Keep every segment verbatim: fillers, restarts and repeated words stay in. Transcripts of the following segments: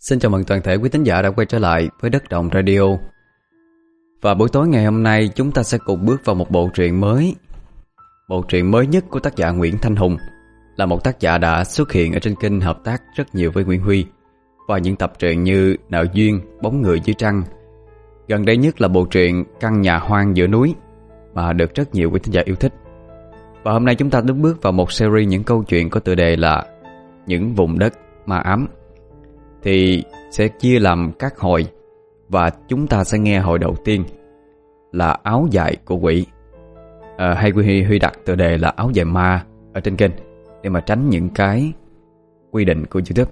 Xin chào mừng toàn thể quý thính giả đã quay trở lại với Đất Đồng Radio. Và buổi tối ngày hôm nay chúng ta sẽ cùng bước vào một bộ truyện mới. Bộ truyện mới nhất của tác giả Nguyễn Thanh Hùng, là một tác giả đã xuất hiện ở trên kênh hợp tác rất nhiều với Nguyễn Huy và những tập truyện như Nợ Duyên, Bóng Người Dưới Trăng. Gần đây nhất là bộ truyện Căn Nhà Hoang Giữa Núi mà được rất nhiều quý thính giả yêu thích. Và hôm nay chúng ta đứng bước vào một series những câu chuyện có tựa đề là Những Vùng Đất Ma Ám. Thì sẽ chia làm các hồi, và chúng ta sẽ nghe hồi đầu tiên là Áo Dài của Quỷ. à, Hay Huy, Huy đặt tựa đề là Áo Dài Ma ở trên kênh để mà tránh những cái quy định của YouTube.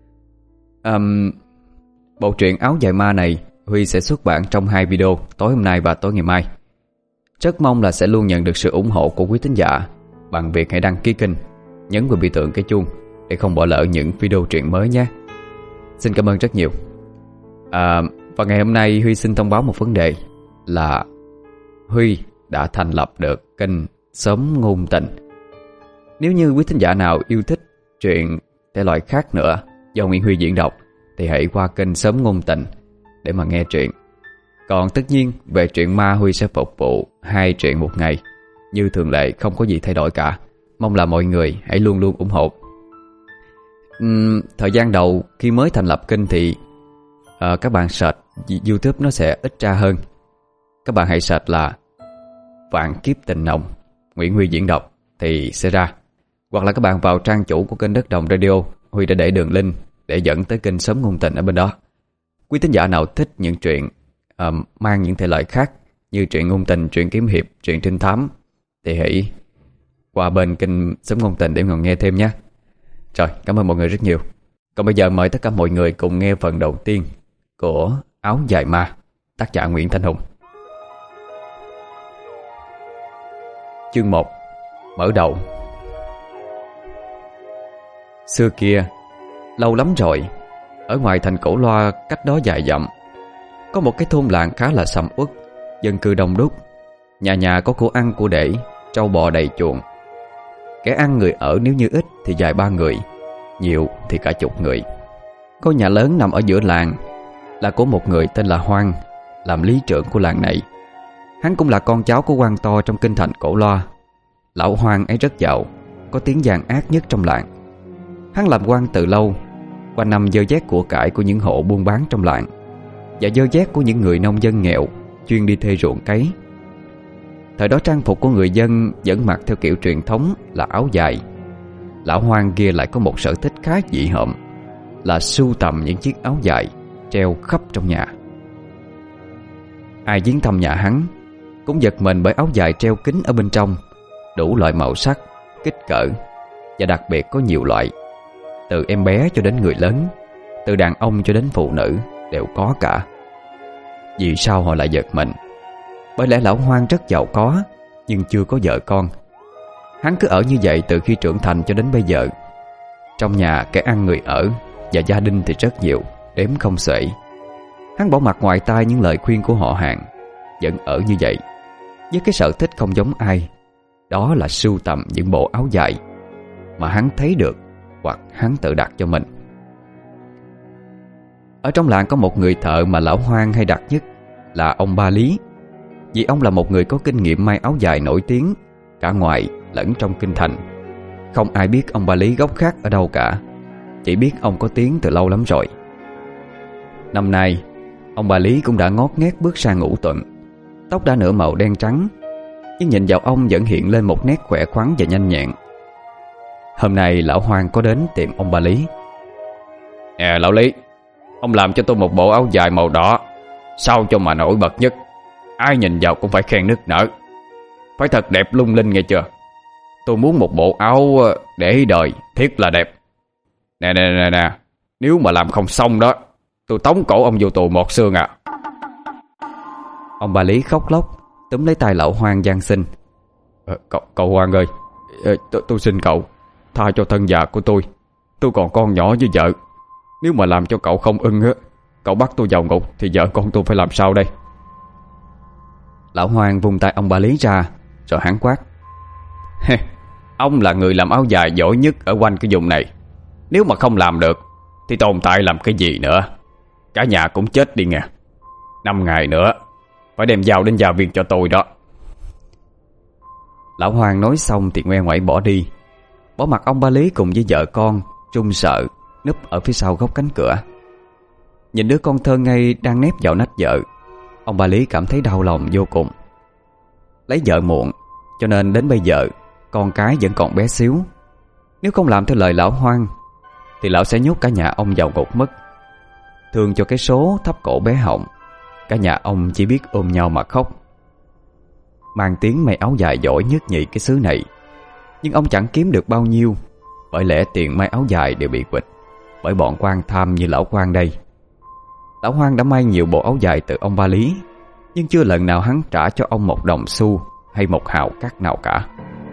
um, Bộ truyện Áo Dài Ma này Huy sẽ xuất bản trong hai video, tối hôm nay và tối ngày mai. Rất mong là sẽ luôn nhận được sự ủng hộ của quý thính giả bằng việc hãy đăng ký kênh, nhấn vào biểu tượng cái chuông để không bỏ lỡ những video truyện mới nhé. Xin cảm ơn rất nhiều. à, Và ngày hôm nay Huy xin thông báo một vấn đề là Huy đã thành lập được kênh Xóm Ngôn Tình. Nếu như quý thính giả nào yêu thích truyện thể loại khác nữa do Nguyễn Huy diễn đọc thì hãy qua kênh Xóm Ngôn Tình để mà nghe truyện. Còn tất nhiên về truyện ma, Huy sẽ phục vụ hai truyện một ngày như thường lệ, không có gì thay đổi cả. Mong là mọi người hãy luôn luôn ủng hộ. uhm, Thời gian đầu khi mới thành lập kênh thì uh, các bạn search YouTube nó sẽ ít ra hơn. Các bạn hãy search là Vạn Kiếp Tình Nồng Nguyễn Huy diễn đọc thì sẽ ra. Hoặc là các bạn vào trang chủ của kênh Đất Đồng Radio, Huy đã để đường link để dẫn tới kênh Xóm Ngôn Tình ở bên đó. Quý thính giả nào thích những truyện um, mang những thể loại khác như truyện ngôn tình, truyện kiếm hiệp, truyện trinh thám thì hãy qua bên kênh Xóm Ngôn Tình để mà nghe thêm nhé. Rồi, cảm ơn mọi người rất nhiều. Còn bây giờ mời tất cả mọi người cùng nghe phần đầu tiên của Áo Dài Ma, tác giả Nguyễn Thanh Hùng. Chương một. Mở đầu. Xưa kia, lâu lắm rồi, ở ngoài thành Cổ Loa cách đó vài dặm, có một cái thôn làng khá là sầm uất, dân cư đông đúc, nhà nhà có của ăn của để, trâu bò đầy chuồng. Kẻ ăn người ở nếu như ít thì vài ba người, nhiều thì cả chục người. Ngôi nhà lớn nằm ở giữa làng là của một người tên là Hoang, làm lý trưởng của làng này. Hắn cũng là con cháu của quan to trong kinh thành Cổ Loa. Lão Hoang ấy rất giàu, có tiếng gian ác nhất trong làng. Hắn làm quan từ lâu, qua năm dơ vét của cải của những hộ buôn bán trong làng và dơ vét của những người nông dân nghèo chuyên đi thuê ruộng cấy. Thời đó trang phục của người dân vẫn mặc theo kiểu truyền thống là áo dài. Lão Hoang kia lại có một sở thích khá dị hợm là sưu tầm những chiếc áo dài treo khắp trong nhà. Ai viếng thăm nhà hắn cũng giật mình bởi áo dài treo kín ở bên trong, đủ loại màu sắc, kích cỡ, và đặc biệt có nhiều loại, từ em bé cho đến người lớn, từ đàn ông cho đến phụ nữ đều có cả. Vì sao họ lại giật mình? Bởi lẽ lão Hoang rất giàu có nhưng chưa có vợ con. Hắn cứ ở như vậy từ khi trưởng thành cho đến bây giờ. Trong nhà kẻ ăn người ở và gia đình thì rất nhiều, đếm không xuể. Hắn bỏ mặc ngoài tai những lời khuyên của họ hàng, vẫn ở như vậy với cái sở thích không giống ai, đó là sưu tầm những bộ áo dài mà hắn thấy được hoặc hắn tự đặt cho mình. Ở trong làng có một người thợ mà lão Hoang hay đặt nhất là ông Ba Lý. Vì ông là một người có kinh nghiệm may áo dài nổi tiếng cả ngoài lẫn trong kinh thành. Không ai biết ông Ba Lý gốc khác ở đâu cả, chỉ biết ông có tiếng từ lâu lắm rồi. Năm nay ông Ba Lý cũng đã ngót nghét bước sang ngũ tuần. Tóc đã nửa màu đen trắng, nhưng nhìn vào ông vẫn hiện lên một nét khỏe khoắn và nhanh nhẹn. Hôm nay lão Hoang có đến tìm ông Ba Lý. Nè lão Lý, ông làm cho tôi một bộ áo dài màu đỏ, sao cho mà nổi bật nhất, ai nhìn vào cũng phải khen nức nở, phải thật đẹp lung linh nghe chưa. Tôi muốn một bộ áo để đời, thiết là đẹp. Nè nè nè nè, nếu mà làm không xong đó, tôi tống cổ ông vô tù một xương à. Ông Ba Lý khóc lóc túm lấy tay lão Hoang van xin. ờ, cậu, cậu Hoang ơi, ờ, tôi, tôi xin cậu tha cho thân già của tôi. Tôi còn con nhỏ với vợ. Nếu mà làm cho cậu không ưng á, cậu bắt tôi vào ngục thì vợ con tôi phải làm sao đây? Lão Hoang vung tay ông Ba Lý ra rồi hắn quát. Ông là người làm áo dài giỏi nhất ở quanh cái vùng này. Nếu mà không làm được thì tồn tại làm cái gì nữa. Cả nhà cũng chết đi nha. Năm ngày nữa phải đem dao đến gia viên cho tôi đó. Lão Hoàng nói xong thì ngoe ngoẩy bỏ đi, bỏ mặc ông ba Lý cùng với vợ con run sợ núp ở phía sau góc cánh cửa. Nhìn đứa con thơ ngây đang nép vào nách vợ, ông ba Lý cảm thấy đau lòng vô cùng. Lấy vợ muộn, cho nên đến bây giờ con cái vẫn còn bé xíu. Nếu không làm theo lời lão Hoan thì lão sẽ nhốt cả nhà ông vào ngục mất. Thương cho cái số thấp cổ bé họng, cả nhà ông chỉ biết ôm nhau mà khóc. Mang tiếng may áo dài giỏi nhất nhì cái xứ này, nhưng ông chẳng kiếm được bao nhiêu, bởi lẽ tiền may áo dài đều bị quỵt bởi bọn quan tham như lão Quan đây. Lão Hoan đã may nhiều bộ áo dài từ ông ba Lý, nhưng chưa lần nào hắn trả cho ông một đồng xu hay một hào cát nào cả.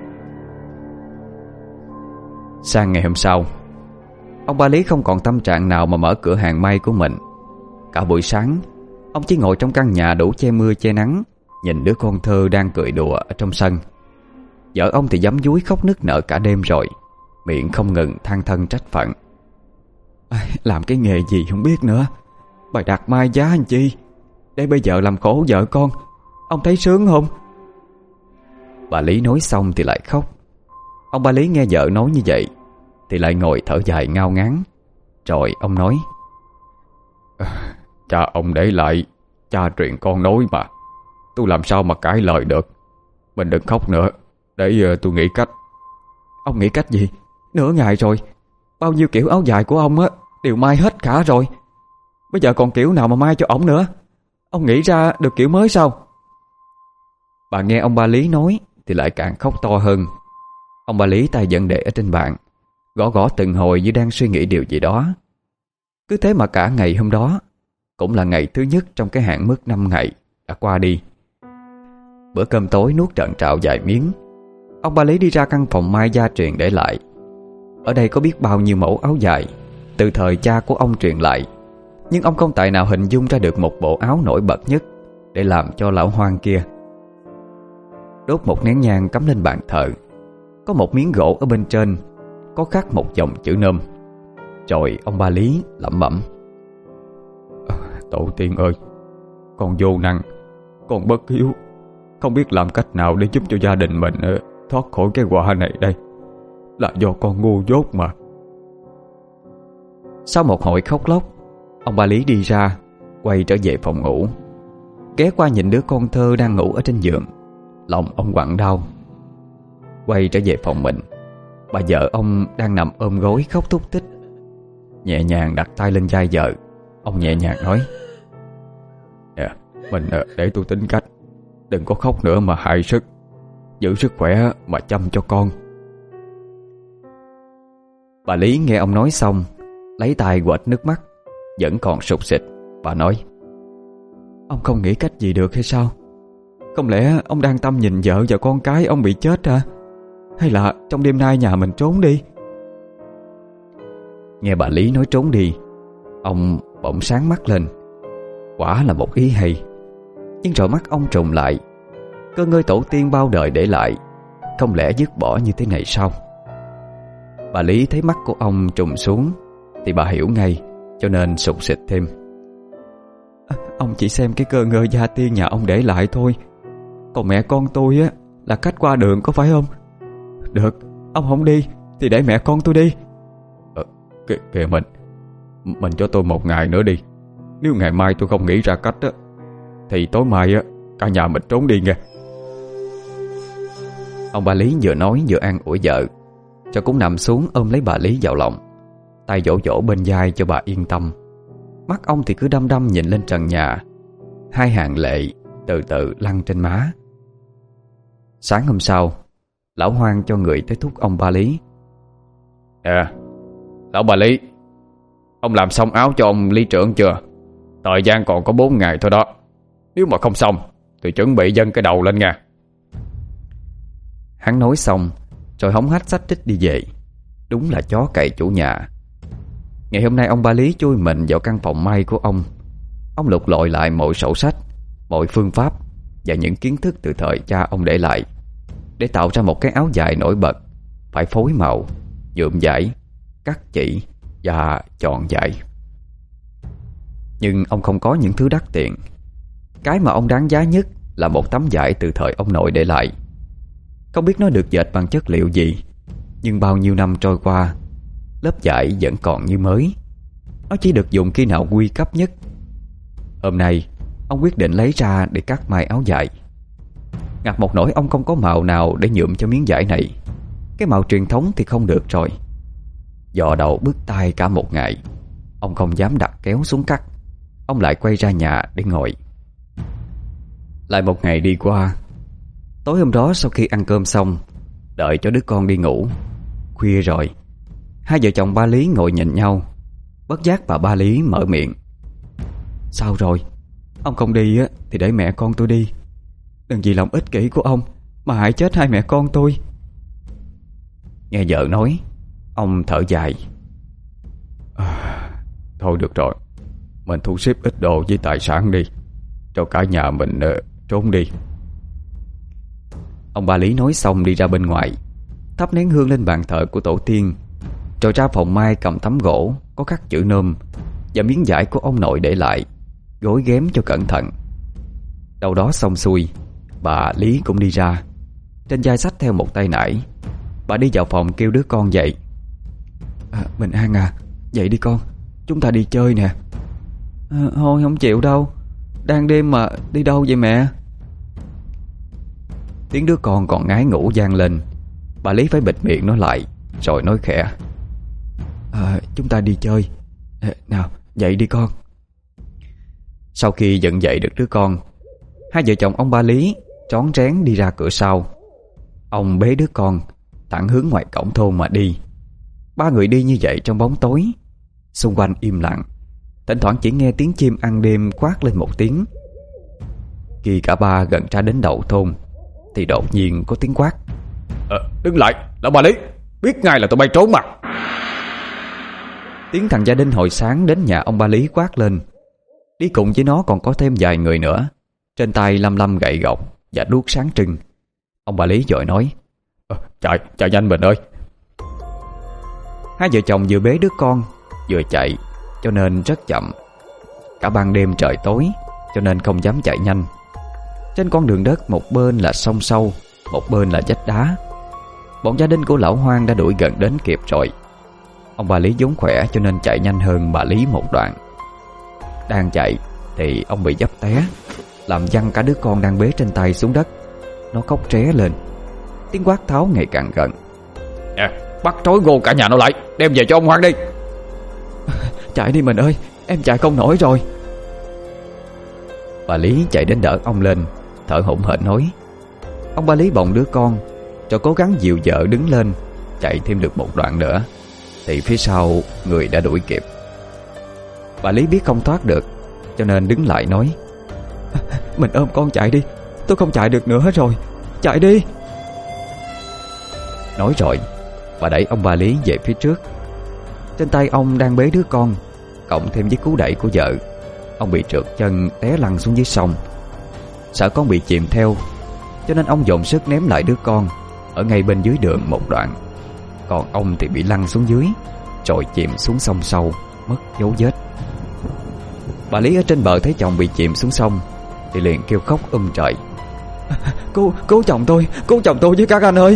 Sang ngày hôm sau, ông ba Lý không còn tâm trạng nào mà mở cửa hàng may của mình. Cả buổi sáng, ông chỉ ngồi trong căn nhà đủ che mưa che nắng, nhìn đứa con thơ đang cười đùa ở trong sân. Vợ ông thì giấm dúi khóc nức nở cả đêm rồi, miệng không ngừng than thân trách phận. Làm cái nghề gì không biết nữa, bài đặt mai giá anh chi, để bây giờ làm khổ vợ con, ông thấy sướng không? Bà Lý nói xong thì lại khóc. Ông ba Lý nghe vợ nói như vậy thì lại ngồi thở dài ngao ngán. Rồi ông nói: Cha ông để lại, cha truyền con nói mà, tôi làm sao mà cãi lời được. Mình đừng khóc nữa, để tôi nghĩ cách. Ông nghĩ cách gì? Nửa ngày rồi, bao nhiêu kiểu áo dài của ông á đều may hết cả rồi. Bây giờ còn kiểu nào mà may cho ổng nữa? Ông nghĩ ra được kiểu mới sao? Bà nghe ông ba Lý nói thì lại càng khóc to hơn. Ông ba Lý tay vẫn để ở trên bàn, gõ gõ từng hồi như đang suy nghĩ điều gì đó. Cứ thế mà cả ngày hôm đó, cũng là ngày thứ nhất trong cái hạn mức năm ngày đã qua đi. Bữa cơm tối nuốt trợn trạo vài miếng, ông ba Lý đi ra căn phòng may gia truyền để lại. Ở đây có biết bao nhiêu mẫu áo dài từ thời cha của ông truyền lại, nhưng ông không tài nào hình dung ra được một bộ áo nổi bật nhất để làm cho lão Hoan kia. Đốt một nén nhang cắm lên bàn thờ. Có một miếng gỗ ở bên trên có khắc một dòng chữ Nôm. Rồi ông ba Lý lẩm bẩm: Tổ tiên ơi, con vô năng, con bất hiếu, không biết làm cách nào để giúp cho gia đình mình thoát khỏi cái họa này đây. Là do con ngu dốt mà. Sau một hồi khóc lóc, ông ba Lý đi ra, quay trở về phòng ngủ. Ghé qua nhìn đứa con thơ đang ngủ ở trên giường, lòng ông quặn đau. Quay trở về phòng mình, bà vợ ông đang nằm ôm gối khóc thút thít. Nhẹ nhàng đặt tay lên vai vợ, ông nhẹ nhàng nói: Nè, mình để tôi tính cách. Đừng có khóc nữa mà hại sức. Giữ sức khỏe mà chăm cho con. Bà Lý nghe ông nói xong, lấy tay quệt nước mắt vẫn còn sụt sịt. Bà nói: Ông không nghĩ cách gì được hay sao? Không lẽ ông đang tâm nhìn vợ và con cái ông bị chết hả? Hay là trong đêm nay nhà mình trốn đi? Nghe bà Lý nói trốn đi, ông bỗng sáng mắt lên. Quả là một ý hay. Nhưng rồi mắt ông trùng lại. Cơ ngơi tổ tiên bao đời để lại, không lẽ dứt bỏ như thế này sao? Bà Lý thấy mắt của ông trùng xuống thì bà hiểu ngay, cho nên sụt sịt thêm: à, Ông chỉ xem cái cơ ngơi gia tiên nhà ông để lại thôi. Còn mẹ con tôi á là khách qua đường, có phải không? Được, ông không đi thì để mẹ con tôi đi. Ờ, kìa, kìa mình Mình cho tôi một ngày nữa đi. Nếu ngày mai tôi không nghĩ ra cách á, thì tối mai á cả nhà mình trốn đi nghe. Ông bà Lý vừa nói vừa an ủi vợ, cho cũng nằm xuống ôm lấy bà Lý vào lòng, tay vỗ vỗ bên vai cho bà yên tâm. Mắt ông thì cứ đăm đăm nhìn lên trần nhà, hai hàng lệ từ từ lăn trên má. Sáng hôm sau, lão Hoan cho người tới thúc ông ba Lý. À, lão bà Lý, ông làm xong áo cho ông Lý trưởng chưa? Thời gian còn có bốn ngày thôi đó. Nếu mà không xong thì chuẩn bị dâng cái đầu lên nha. Hắn nói xong rồi hống hách xách trích đi về. Đúng là chó cậy chủ nhà. Ngày hôm nay ông ba Lý chui mình vào căn phòng may của ông. Ông lục lọi lại mọi sổ sách, mọi phương pháp và những kiến thức từ thời cha ông để lại, để tạo ra một cái áo dài nổi bật, phải phối màu, nhuộm vải, cắt chỉ, và chọn dạy. Nhưng ông không có những thứ đắt tiền. Cái mà ông đáng giá nhất là một tấm vải từ thời ông nội để lại. Không biết nó được dệt bằng chất liệu gì, nhưng bao nhiêu năm trôi qua, lớp vải vẫn còn như mới. Nó chỉ được dùng khi nào nguy cấp nhất. Hôm nay ông quyết định lấy ra để cắt may áo dài. Ngặt một nỗi ông không có màu nào để nhuộm cho miếng vải này. Cái màu truyền thống thì không được rồi. Dò đầu bứt tai cả một ngày, ông không dám đặt kéo xuống cắt. Ông lại quay ra nhà để ngồi. Lại một ngày đi qua. Tối hôm đó sau khi ăn cơm xong, đợi cho đứa con đi ngủ. Khuya rồi. Hai vợ chồng ba Lý ngồi nhìn nhau. Bất giác bà ba Lý mở miệng: "Sao rồi? Ông không đi á thì để mẹ con tôi đi. Đừng vì lòng ích kỷ của ông mà hại chết hai mẹ con tôi." Nghe vợ nói, ông thở dài: à, Thôi được rồi, mình thu xếp ít đồ với tài sản đi, cho cả nhà mình uh, trốn đi. Ông ba Lý nói xong đi ra bên ngoài, thắp nén hương lên bàn thờ của tổ tiên, rồi ra phòng mai cầm tấm gỗ có khắc chữ nôm và miếng vải của ông nội để lại, gối ghém cho cẩn thận. Đâu đó xong xuôi, bà Lý cũng đi ra. Trên vai xách theo một tay nải. Bà đi vào phòng kêu đứa con dậy. à, "Bình An à, dậy đi con, chúng ta đi chơi nè." à, "Thôi không chịu đâu, đang đêm mà, đi đâu vậy mẹ?" Tiếng đứa con còn ngái ngủ vang lên. Bà Lý phải bịt miệng nó lại, rồi nói khẽ: à, "Chúng ta đi chơi. à, Nào, dậy đi con." Sau khi dựng dậy được đứa con, hai vợ chồng ông ba Lý trón trén đi ra cửa sau. Ông bế đứa con thẳng hướng ngoài cổng thôn mà đi. Ba người đi như vậy trong bóng tối. Xung quanh im lặng, thỉnh thoảng chỉ nghe tiếng chim ăn đêm quát lên một tiếng. Khi cả ba gần ra đến đầu thôn thì đột nhiên có tiếng quát: à, "Đứng lại, lão bà Lý, biết ngay là tụi bay trốn mà." Tiếng thằng Gia Đinh hồi sáng đến nhà ông ba Lý quát lên. Đi cùng với nó còn có thêm vài người nữa, trên tay lăm lăm gậy gộc và đuốc sáng trưng. Ông ba Lý vội nói: à, Chạy, chạy nhanh Bình ơi. Hai vợ chồng vừa bế đứa con vừa chạy, cho nên rất chậm. Cả ban đêm trời tối, cho nên không dám chạy nhanh. Trên con đường đất, một bên là sông sâu, một bên là vách đá. Bọn gia đình của lão Hoang đã đuổi gần đến kịp rồi. Ông bà Lý vốn khỏe cho nên chạy nhanh hơn bà Lý một đoạn. Đang chạy thì ông bị dấp té, làm văng cả đứa con đang bế trên tay xuống đất. Nó khóc tré lên. Tiếng quát tháo ngày càng gần. à, Bắt trói gô cả nhà nó lại, đem về cho ông Hoang đi. Chạy đi mình ơi, em chạy không nổi rồi. Bà Lý chạy đến đỡ ông lên, thở hổn hển nói. Ông ba Lý bồng đứa con, rồi cố gắng dìu vợ đứng lên. Chạy thêm được một đoạn nữa thì phía sau người đã đuổi kịp. Bà Lý biết không thoát được, cho nên đứng lại nói: "Mình ôm con chạy đi, tôi không chạy được nữa rồi, chạy đi." Nói rồi bà đẩy ông ba Lý về phía trước. Trên tay ông đang bế đứa con, cộng thêm với cú đẩy của vợ, ông bị trượt chân té lăn xuống dưới sông. Sợ con bị chìm theo, cho nên ông dồn sức ném lại đứa con ở ngay bên dưới đường một đoạn. Còn ông thì bị lăn xuống dưới, rồi chìm xuống sông sâu, mất dấu vết. Bà Lý ở trên bờ thấy chồng bị chìm xuống sông thì liền kêu khóc um trời: Cứu, cứu chồng tôi, cứu chồng tôi với các anh ơi."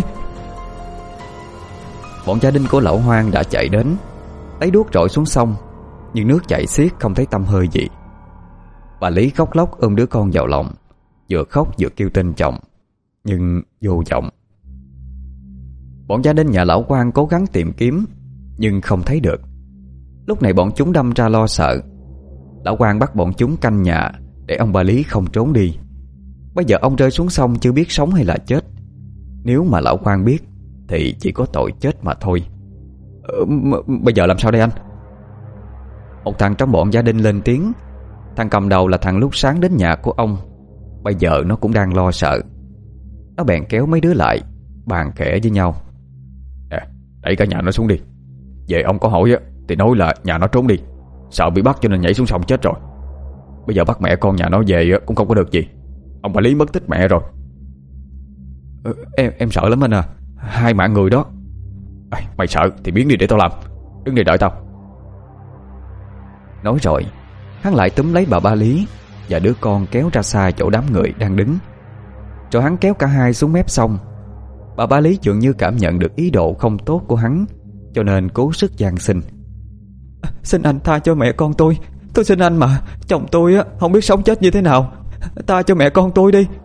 Bọn gia đình của lão Hoang đã chạy đến, lấy đuốc rọi xuống sông, nhưng nước chảy xiết không thấy tăm hơi gì. Bà Lý khóc lóc ôm đứa con vào lòng, vừa khóc vừa kêu tên chồng, nhưng vô vọng. Bọn gia đình nhà lão Quang cố gắng tìm kiếm, nhưng không thấy được. Lúc này bọn chúng đâm ra lo sợ. Lão Quang bắt bọn chúng canh nhà để ông bà Lý không trốn đi. Bây giờ ông rơi xuống sông chưa biết sống hay là chết. Nếu mà lão Quang biết thì chỉ có tội chết mà thôi. ờ, Bây giờ làm sao đây anh? Một thằng trong bọn gia đình lên tiếng. Thằng cầm đầu là thằng lúc sáng đến nhà của ông. Bây giờ nó cũng đang lo sợ. Nó bèn kéo mấy đứa lại, bàn khẽ với nhau: à, Đẩy cả nhà nó xuống đi. Về ông có hỏi á thì nói là nhà nó trốn đi, sợ bị bắt cho nên nhảy xuống sông chết rồi. Bây giờ bắt mẹ con nhà nó về cũng không có được gì. Ông bà Lý mất tích mẹ rồi. ờ, Em em sợ lắm anh à, hai mạng người đó. à, Mày sợ thì biến đi để tao làm, đứng đây đợi tao. Nói rồi, hắn lại túm lấy bà Ba Lý và đứa con kéo ra xa chỗ đám người đang đứng. Rồi hắn kéo cả hai xuống mép sông. Bà Ba Lý dường như cảm nhận được ý đồ không tốt của hắn, cho nên cố sức van xin: "Xin anh tha cho mẹ con tôi. Tôi xin anh mà, chồng tôi á không biết sống chết như thế nào. Tha cho mẹ con tôi đi."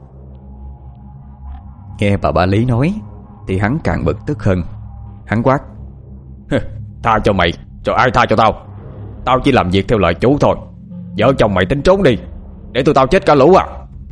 Nghe bà Ba Lý nói thì hắn càng bực tức hơn. Hắn quát: "Tha cho mày, rồi ai tha cho tao? Tao chỉ làm việc theo lời chủ thôi. Vợ chồng mày tính trốn đi, để tụi tao chết cả lũ à?"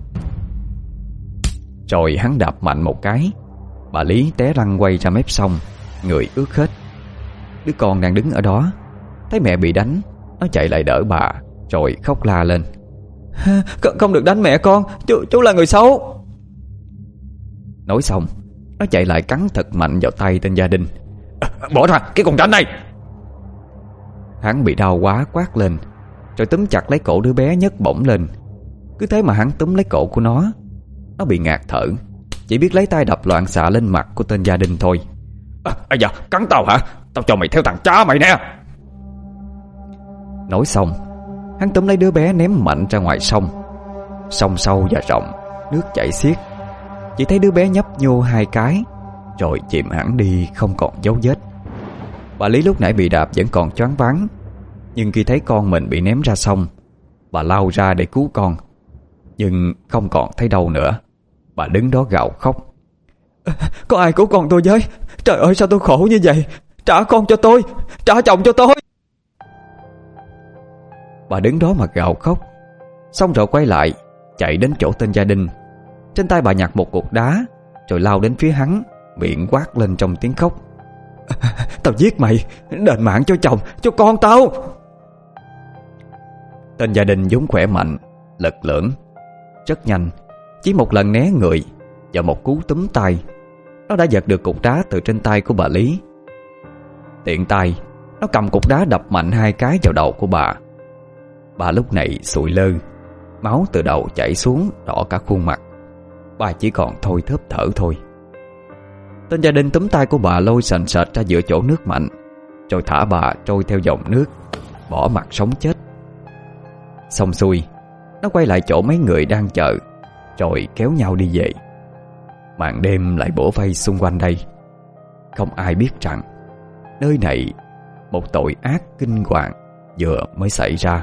Rồi hắn đạp mạnh một cái, bà Lý té lăn quay ra mép sông, người ướt hết. Đứa con đang đứng ở đó thấy mẹ bị đánh, nó chạy lại đỡ bà, rồi khóc la lên: "Không được đánh mẹ con, chú, chú là người xấu." Nói xong, nó chạy lại cắn thật mạnh vào tay tên gia đình. "Bỏ ra cái con rắn này!" Hắn bị đau quá quát lên, rồi túm chặt lấy cổ đứa bé nhấc bổng lên. Cứ thế mà hắn túm lấy cổ của nó. Nó bị ngạt thở, chỉ biết lấy tay đập loạn xạ lên mặt của tên gia đình thôi. À, à dạ, cắn tao hả? Tao cho mày theo thằng cha mày nè." Nói xong, hắn túm lấy đứa bé ném mạnh ra ngoài sông. Sông sâu và rộng, nước chảy xiết. Chỉ thấy đứa bé nhấp nhô hai cái, rồi chìm hẳn đi không còn dấu vết. Bà Lý lúc nãy bị đạp vẫn còn choáng váng, nhưng khi thấy con mình bị ném ra sông, bà lao ra để cứu con. Nhưng không còn thấy đâu nữa. Bà đứng đó gào khóc: "Có ai cứu con tôi với? Trời ơi, sao tôi khổ như vậy? Trả con cho tôi, trả chồng cho tôi." Bà đứng đó mà gào khóc. Xong rồi quay lại, chạy đến chỗ tên gia đình. Trên tay bà nhặt một cục đá, rồi lao đến phía hắn, miệng quát lên trong tiếng khóc: "Tao giết mày, đền mạng cho chồng, cho con tao." Tên gia đình vốn khỏe mạnh, lực lưỡng, rất nhanh, chỉ một lần né người và một cú túm tay, nó đã giật được cục đá từ trên tay của bà Lý. Tiện tay, nó cầm cục đá đập mạnh hai cái vào đầu của bà. Bà lúc này sụi lơ, máu từ đầu chảy xuống đỏ cả khuôn mặt. Bà chỉ còn thôi thớp thở thôi. Tên gia đình túm tay của bà lôi sành sệt ra giữa chỗ nước mạnh, rồi thả bà trôi theo dòng nước, bỏ mặc sống chết. Xong xuôi, nó quay lại chỗ mấy người đang chờ, rồi kéo nhau đi về. Màn đêm lại bủa vây xung quanh đây. Không ai biết rằng nơi này một tội ác kinh hoàng vừa mới xảy ra.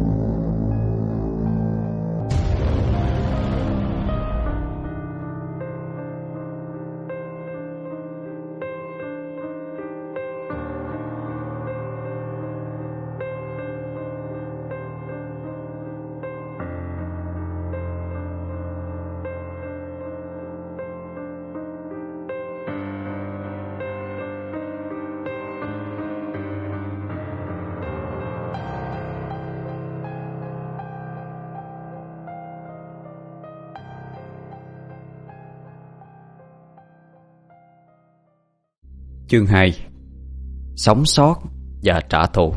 Chương hai: Sống sót và trả thù.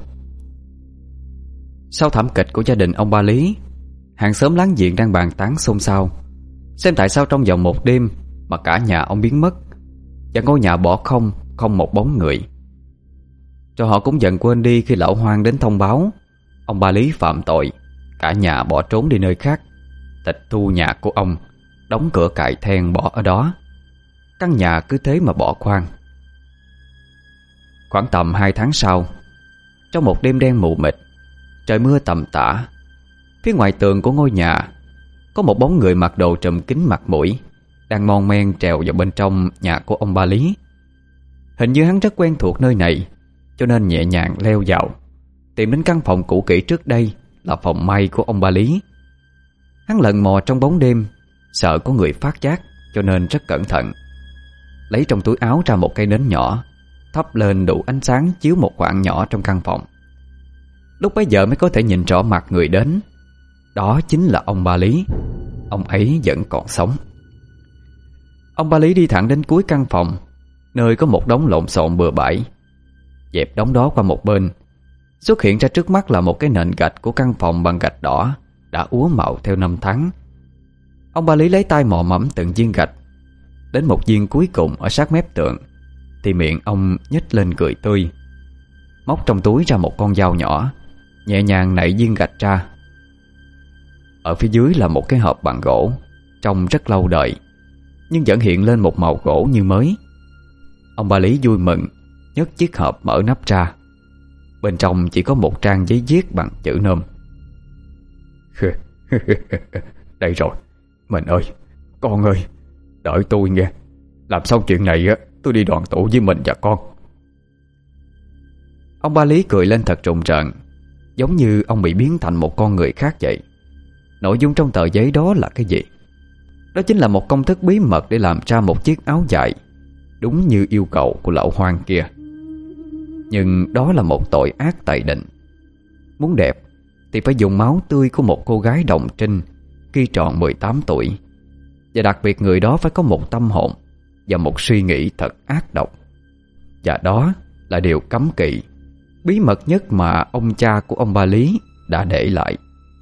Sau thảm kịch của gia đình ông Ba Lý, hàng xóm láng giềng đang bàn tán xôn xao, xem tại sao trong vòng một đêm mà cả nhà ông biến mất, và ngôi nhà bỏ không, không một bóng người. Rồi họ cũng dần quên đi khi lão Hoan đến thông báo ông Ba Lý phạm tội, cả nhà bỏ trốn đi nơi khác, tịch thu nhà của ông, đóng cửa cài then bỏ ở đó. Căn nhà cứ thế mà bỏ hoang. Khoảng tầm hai tháng sau, trong một đêm đen mù mịt, trời mưa tầm tã, phía ngoài tường của ngôi nhà có một bóng người mặc đồ trùm kín mặt mũi đang mon men trèo vào bên trong nhà của ông Ba Lý. Hình như hắn rất quen thuộc nơi này, cho nên nhẹ nhàng leo vào, tìm đến căn phòng cũ kỹ trước đây là phòng may của ông Ba Lý. Hắn lần mò trong bóng đêm, sợ có người phát giác, cho nên rất cẩn thận, lấy trong túi áo ra một cây nến nhỏ, thắp lên đủ ánh sáng chiếu một khoảng nhỏ trong căn phòng. Lúc bấy giờ mới có thể nhìn rõ mặt người đến. Đó chính là ông Ba Lý. Ông ấy vẫn còn sống. Ông Ba Lý đi thẳng đến cuối căn phòng, nơi có một đống lộn xộn bừa bãi. Dẹp đống đó qua một bên, xuất hiện ra trước mắt là một cái nền gạch của căn phòng bằng gạch đỏ đã úa màu theo năm tháng. Ông Ba Lý lấy tay mò mẫm từng viên gạch. Đến một viên cuối cùng ở sát mép tường thì miệng ông nhếch lên cười tươi, móc trong túi ra một con dao nhỏ, nhẹ nhàng nạy viên gạch ra. Ở phía dưới là một cái hộp bằng gỗ, trông rất lâu đời, nhưng vẫn hiện lên một màu gỗ như mới. Ông Ba Lý vui mừng nhấc chiếc hộp mở nắp ra. Bên trong chỉ có một trang giấy viết bằng chữ nôm. Đây rồi, mình ơi, con ơi, đợi tôi nghe. Làm xong chuyện này á, tôi đi đoàn tụ với mình và con. Ông Ba Lý cười lên thật rùng rợn, giống như ông bị biến thành một con người khác vậy. Nội dung trong tờ giấy đó là cái gì? Đó chính là một công thức bí mật để làm ra một chiếc áo dài, đúng như yêu cầu của lão Hoang kia. Nhưng đó là một tội ác tày định. Muốn đẹp thì phải dùng máu tươi của một cô gái đồng trinh khi tròn mười tám tuổi. Và đặc biệt người đó phải có một tâm hồn và một suy nghĩ thật ác độc. Và đó là điều cấm kỵ, bí mật nhất mà ông cha của ông Ba Lý đã để lại.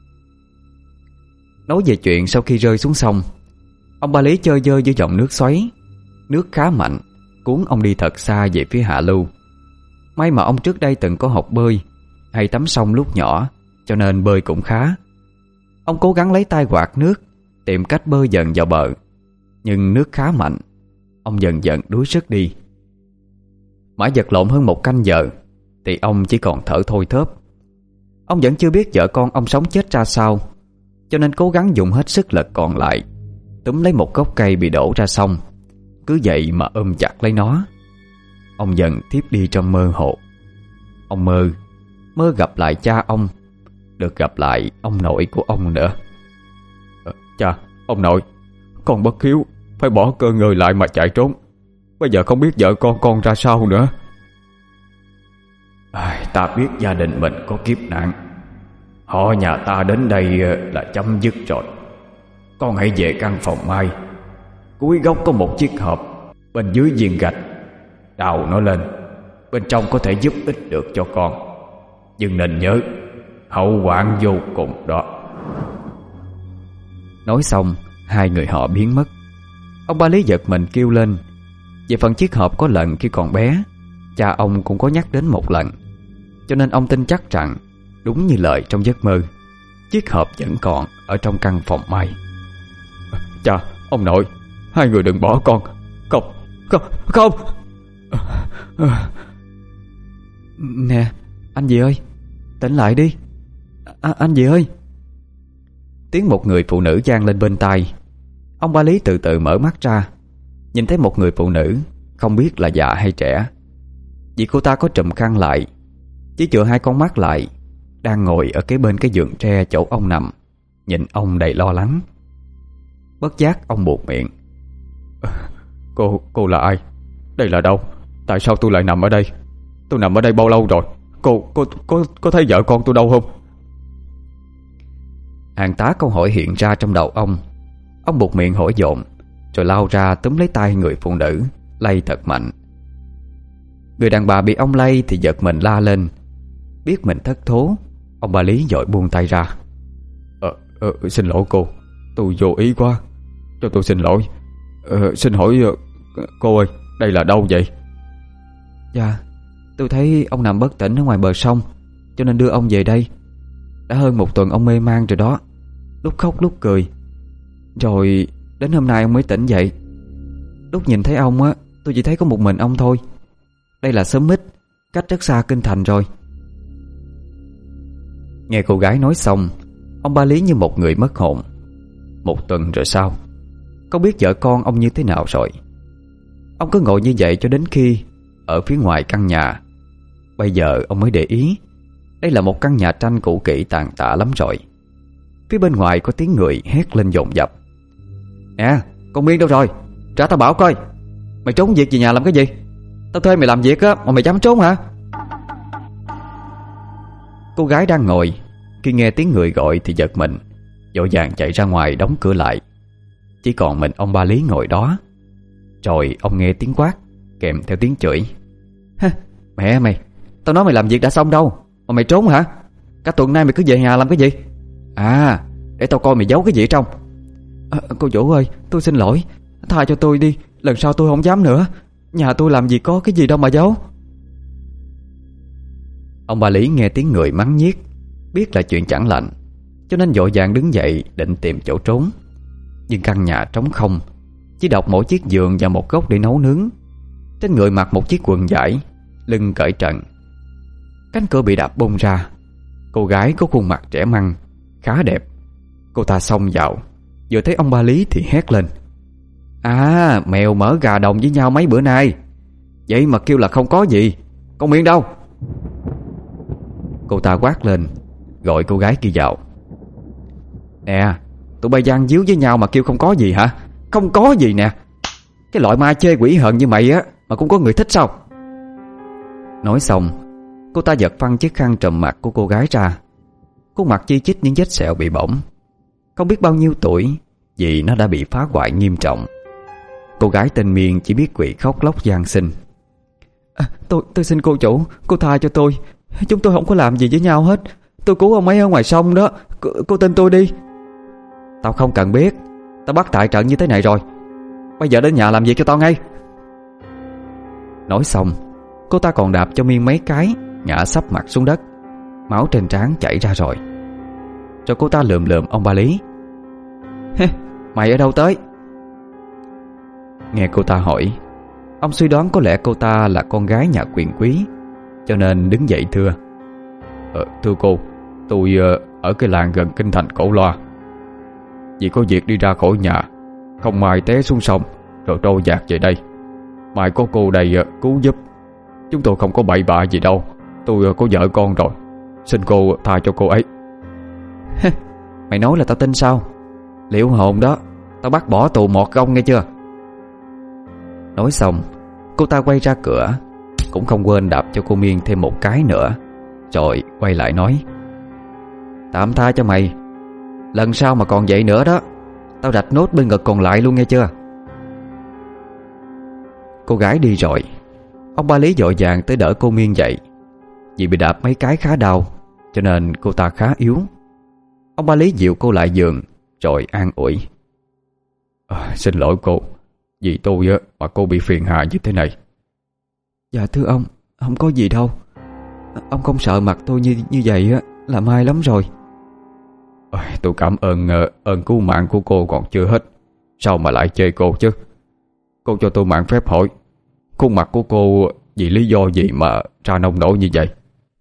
Nói về chuyện sau khi rơi xuống sông, ông Ba Lý chơi dơi với dòng nước xoáy. Nước khá mạnh, cuốn ông đi thật xa về phía hạ lưu. May mà ông trước đây từng có học bơi hay tắm sông lúc nhỏ, cho nên bơi cũng khá. Ông cố gắng lấy tay quạt nước, tìm cách bơi dần vào bờ. Nhưng nước khá mạnh, ông dần dần đuối sức đi. Mãi vật lộn hơn một canh giờ thì ông chỉ còn thở thôi thóp. Ông vẫn chưa biết vợ con ông sống chết ra sao, cho nên cố gắng dùng hết sức lực còn lại, túm lấy một gốc cây bị đổ ra sông, cứ vậy mà ôm chặt lấy nó. Ông dần thiếp đi trong mơ hồ. Ông mơ Mơ gặp lại cha ông, được gặp lại ông nội của ông nữa. à, Cha, ông nội, con bất hiếu, phải bỏ cơ ngơi lại mà chạy trốn. Bây giờ không biết vợ con con ra sao nữa. à, Ta biết gia đình mình có kiếp nạn. Họ nhà ta đến đây là chấm dứt rồi. Con hãy về căn phòng Mai. Cuối góc có một chiếc hộp, bên dưới viên gạch. Đào nó lên, bên trong có thể giúp ích được cho con. Nhưng nên nhớ, hậu hoạn vô cùng đó. Nói xong, hai người họ biến mất. Ông Ba Lý giật mình kêu lên. Về phần chiếc hộp có lần khi còn bé, cha ông cũng có nhắc đến một lần, cho nên ông tin chắc rằng đúng như lời trong giấc mơ, chiếc hộp vẫn còn ở trong căn phòng Mai. Cha, ông nội, hai người đừng bỏ con. Không, không, không. Nè, anh gì ơi, tỉnh lại đi. à, Anh gì ơi. Tiếng một người phụ nữ vang lên bên tai. Ông Ba Lý từ từ mở mắt ra, nhìn thấy một người phụ nữ, không biết là già hay trẻ, vì cô ta có trùm khăn lại, chỉ chừa hai con mắt lại, đang ngồi ở kế bên cái giường tre chỗ ông nằm, nhìn ông đầy lo lắng. Bất giác ông buột miệng. Cô, cô là ai? Đây là đâu? Tại sao tôi lại nằm ở đây? Tôi nằm ở đây bao lâu rồi? Cô, cô, có, có thấy vợ con tôi đâu không? Hàng tá câu hỏi hiện ra trong đầu ông. Ông buột miệng hỏi dồn, rồi lao ra túm lấy tay người phụ nữ, lay thật mạnh. Người đàn bà bị ông lay thì giật mình la lên. Biết mình thất thố, ông Ba Lý vội buông tay ra. Ờ, ờ, xin lỗi cô, tôi vô ý quá, cho tôi xin lỗi. ờ, Xin hỏi cô ơi, đây là đâu vậy? Dạ, tôi thấy ông nằm bất tỉnh ở ngoài bờ sông, cho nên đưa ông về đây. Đã hơn một tuần ông mê man rồi đó, lúc khóc lúc cười. Rồi đến hôm nay ông mới tỉnh dậy. Lúc nhìn thấy ông á, tôi chỉ thấy có một mình ông thôi. Đây là xóm Mít, cách rất xa kinh thành rồi. Nghe cô gái nói xong, ông Ba Lý như một người mất hồn. Một tuần rồi sao? Không biết vợ con ông như thế nào rồi. Ông cứ ngồi như vậy cho đến khi ở phía ngoài căn nhà, bây giờ ông mới để ý, đây là một căn nhà tranh cũ kỹ tàn tạ lắm rồi. Phía bên ngoài có tiếng người hét lên dồn dập. Nè, con Miên đâu rồi? Trả tao bảo coi. Mày trốn việc về nhà làm cái gì? Tao thuê mày làm việc á mà mày dám trốn hả? Cô gái đang ngồi, khi nghe tiếng người gọi thì giật mình, vội vàng chạy ra ngoài đóng cửa lại. Chỉ còn mình ông Ba Lý ngồi đó. Rồi ông nghe tiếng quát kèm theo tiếng chửi. Hả, mẹ mày, tao nói mày làm việc đã xong đâu mà mày trốn hả? Cả tuần nay mày cứ về nhà làm cái gì? À, để tao coi mày giấu cái gì ở trong. à, Cô chủ ơi, tôi xin lỗi, tha cho tôi đi, lần sau tôi không dám nữa. Nhà tôi làm gì có cái gì đâu mà giấu. Ông Ba Lý nghe tiếng người mắng nhiếc biết là chuyện chẳng lành, cho nên vội vàng đứng dậy định tìm chỗ trốn. Nhưng căn nhà trống không, chỉ đọc mỗi chiếc giường và một góc để nấu nướng. Trên người mặc một chiếc quần vải, lưng cởi trần. Cánh cửa bị đạp bung ra. Cô gái có khuôn mặt trẻ măng, khá đẹp. Cô ta xông vào, vừa thấy ông ba Lý thì hét lên: "À, mèo mỡ gà đồng với nhau mấy bữa nay, vậy mà kêu là không có gì. Con Miên đâu?" Cô ta quát lên, gọi cô gái kia vào. "Nè, tụi bay gian díu với nhau mà kêu không có gì hả? Không có gì nè. Cái loại ma chê quỷ hận như mày á mà cũng có người thích sao?" Nói xong, cô ta giật phăng chiếc khăn trùm mặt của cô gái ra. Khuôn mặt chi chít những vết sẹo bị bỏng. Không biết bao nhiêu tuổi, vì nó đã bị phá hoại nghiêm trọng. Cô gái tên Miên chỉ biết quỳ khóc lóc van xin: à, Tôi tôi xin cô chủ, cô tha cho tôi. Chúng tôi không có làm gì với nhau hết. Tôi cứu ông ấy ở ngoài sông đó. Cô, cô tin tôi đi." "Tao không cần biết. Tao bắt tại trận như thế này rồi. Bây giờ đến nhà làm việc cho tao ngay." Nói xong, cô ta còn đạp cho Miên mấy cái, ngã sấp mặt xuống đất. Máu trên trán chảy ra rồi. Rồi cô ta lườm lườm ông ba Lý: "Mày ở đâu tới?" Nghe cô ta hỏi, ông suy đoán có lẽ cô ta là con gái nhà quyền quý, cho nên đứng dậy thưa: ờ, "Thưa cô, tôi uh, ở cái làng gần kinh thành Cổ Loa. Vì có việc đi ra khỏi nhà, không may té xuống sông rồi trôi dạt về đây. May có cô đây uh, cứu giúp. Chúng tôi không có bậy bạ gì đâu. Tôi uh, có vợ con rồi. Xin cô tha cho cô ấy." "Mày nói là tao tin sao? Liệu hồn đó, tao bắt bỏ tù một gông nghe chưa?" Nói xong, cô ta quay ra cửa, cũng không quên đạp cho cô Miên thêm một cái nữa, rồi quay lại nói: "Tạm tha cho mày. Lần sau mà còn vậy nữa đó, tao rạch nốt bên ngực còn lại luôn nghe chưa?" Cô gái đi rồi. Ông ba Lý vội vàng tới đỡ cô Miên dậy. Vì bị đạp mấy cái khá đau, cho nên cô ta khá yếu. Ông ba Lý dịu cô lại giường, rồi an ủi: à, "Xin lỗi cô, vì tôi á mà cô bị phiền hà như thế này." "Dạ thưa ông, không có gì đâu. Ông không sợ mặt tôi như như vậy á là may lắm rồi." à, "Tôi cảm ơn ơn cứu mạng của cô còn chưa hết. Sao mà lại chê cô chứ? Cô cho tôi mạn phép hỏi, khuôn mặt của cô vì lý do gì mà ra nông nổi như vậy?"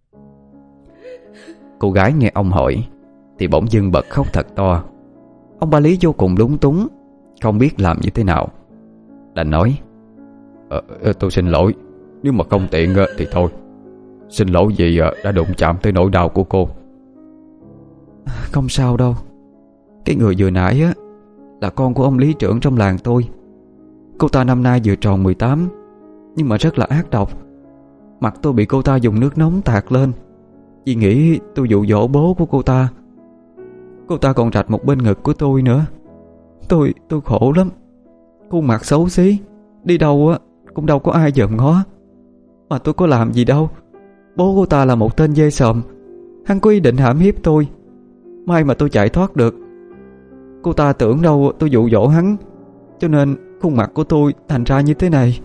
Cô gái nghe ông hỏi thì bỗng dưng bật khóc thật to. Ông ba Lý vô cùng lúng túng, không biết làm như thế nào. Đành nói: ờ, "Tôi xin lỗi. Nếu mà không tiện thì thôi. Xin lỗi vì đã đụng chạm tới nỗi đau của cô." "Không sao đâu. Cái người vừa nãy á là con của ông lý trưởng trong làng tôi. Cô ta năm nay vừa tròn mười tám, nhưng mà rất là ác độc. Mặt tôi bị cô ta dùng nước nóng tạt lên vì nghĩ tôi dụ dỗ bố của cô ta. Cô ta còn rạch một bên ngực của tôi nữa. Tôi tôi khổ lắm. Khuôn mặt xấu xí, đi đâu á cũng đâu có ai dòm ngó. Mà tôi có làm gì đâu. Bố cô ta là một tên dê sòm. Hắn có ý định hãm hiếp tôi. May mà tôi chạy thoát được. Cô ta tưởng đâu tôi dụ dỗ hắn, cho nên khuôn mặt của tôi thành ra như thế này."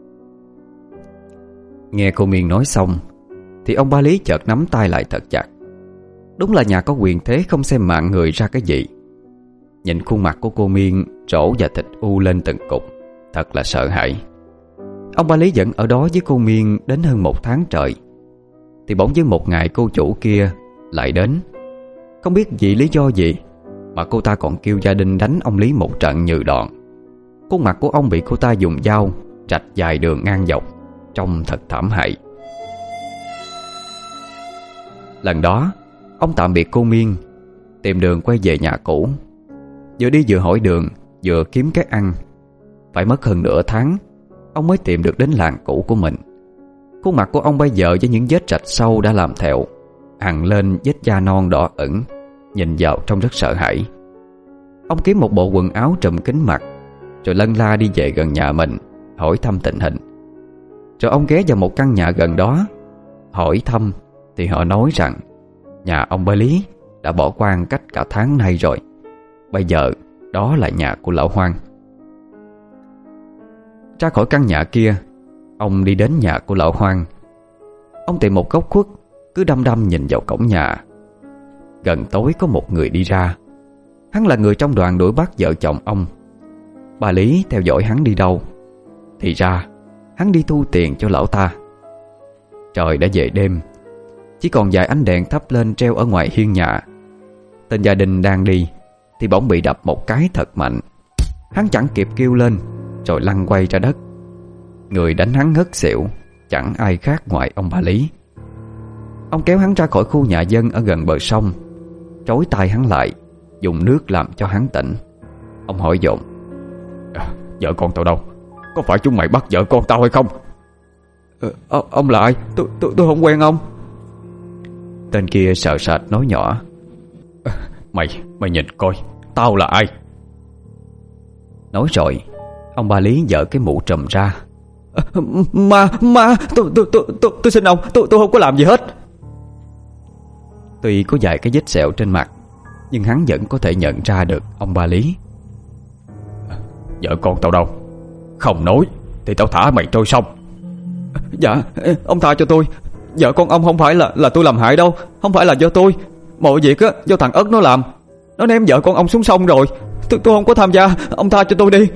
Nghe cô Miên nói xong thì ông ba Lý chợt nắm tay lại thật chặt. Đúng là nhà có quyền thế không xem mạng người ra cái gì. Nhìn khuôn mặt của cô Miên trổ và thịt u lên từng cục, thật là sợ hãi. Ông ba Lý vẫn ở đó với cô Miên đến hơn một tháng trời. Thì bỗng dưng một ngày cô chủ kia lại đến. Không biết vì lý do gì mà cô ta còn kêu gia đình đánh ông Lý một trận nhừ đòn. Khuôn mặt của ông bị cô ta dùng dao rạch dài đường ngang dọc, trông thật thảm hại. Lần đó ông tạm biệt cô Miên, tìm đường quay về nhà cũ. Vừa đi vừa hỏi đường, vừa kiếm cái ăn. Phải mất hơn nửa tháng ông mới tìm được đến làng cũ của mình. Khuôn mặt của ông bây giờ với những vết rạch sâu đã làm thẹo, hằn lên vết da non đỏ ửng, nhìn vào trông rất sợ hãi. Ông kiếm một bộ quần áo trùm kín mặt, rồi lân la đi về gần nhà mình, hỏi thăm tình hình. Rồi ông ghé vào một căn nhà gần đó, hỏi thăm thì họ nói rằng nhà ông ba Lý đã bỏ quan cách cả tháng nay rồi. Bây giờ đó là nhà của lão Hoan. Ra khỏi căn nhà kia, ông đi đến nhà của lão Hoan. Ông tìm một góc khuất, cứ đăm đăm nhìn vào cổng nhà. gần tối có một người đi ra. Hắn là người trong đoàn đuổi bắt vợ chồng ông. Bà Lý theo dõi hắn đi đâu, thì ra hắn đi thu tiền cho lão ta. Trời đã về đêm, chỉ còn vài ánh đèn thắp lên treo ở ngoài hiên nhà. Tên gia đình đang đi thì bỗng bị đập một cái thật mạnh. Hắn chẳng kịp kêu lên, rồi lăn quay ra đất. Người đánh hắn ngất xỉu chẳng ai khác ngoài ông bà Lý. Ông kéo hắn ra khỏi khu nhà dân ở gần bờ sông, trói tay hắn lại, dùng nước làm cho hắn tỉnh. Ông hỏi dồn: à, Vợ con tao đâu? Có phải chúng mày bắt vợ con tao hay không? ờ, Ông là ai? Tôi, tôi, tôi không quen ông. Tên kia sợ sệt nói nhỏ: à, Mày, mày nhìn coi, tao là ai? Nói rồi ông bà Lý giở cái mũ trùm ra. à, Ma, ma, tôi, tôi, tôi, tôi, tôi xin ông, tôi, tôi không có làm gì hết. Tuy có vài cái vết sẹo trên mặt, nhưng hắn vẫn có thể nhận ra được ông bà Lý. à, Vợ con tao đâu? Không nói thì tao thả mày trôi sông. Dạ, ông tha cho tôi. Vợ con ông không phải là là tôi làm hại đâu. Không phải là do tôi. Mọi việc á do thằng Ất nó làm. Nó ném vợ con ông xuống sông rồi. Tôi tôi không có tham gia. Ông tha cho tôi đi.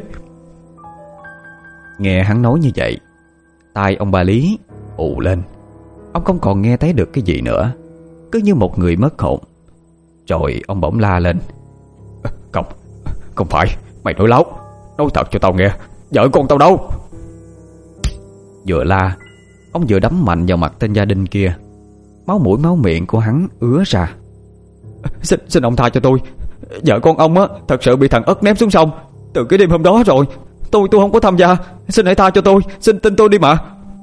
Nghe hắn nói như vậy, tai ông bà Lý ù lên. Ông không còn nghe thấy được cái gì nữa, cứ như một người mất hồn. Rồi ông bỗng la lên: Không, không phải, mày nói láo. Nói thật cho tao nghe, vợ con tao đâu? Vừa la, ông vừa đấm mạnh vào mặt tên gia đình kia. Máu mũi máu miệng của hắn ứa ra. Xin, xin ông tha cho tôi. Vợ con ông á thật sự bị thằng Ất ném xuống sông từ cái đêm hôm đó rồi. Tôi tôi không có tham gia. Xin hãy tha cho tôi. Xin tin tôi đi mà.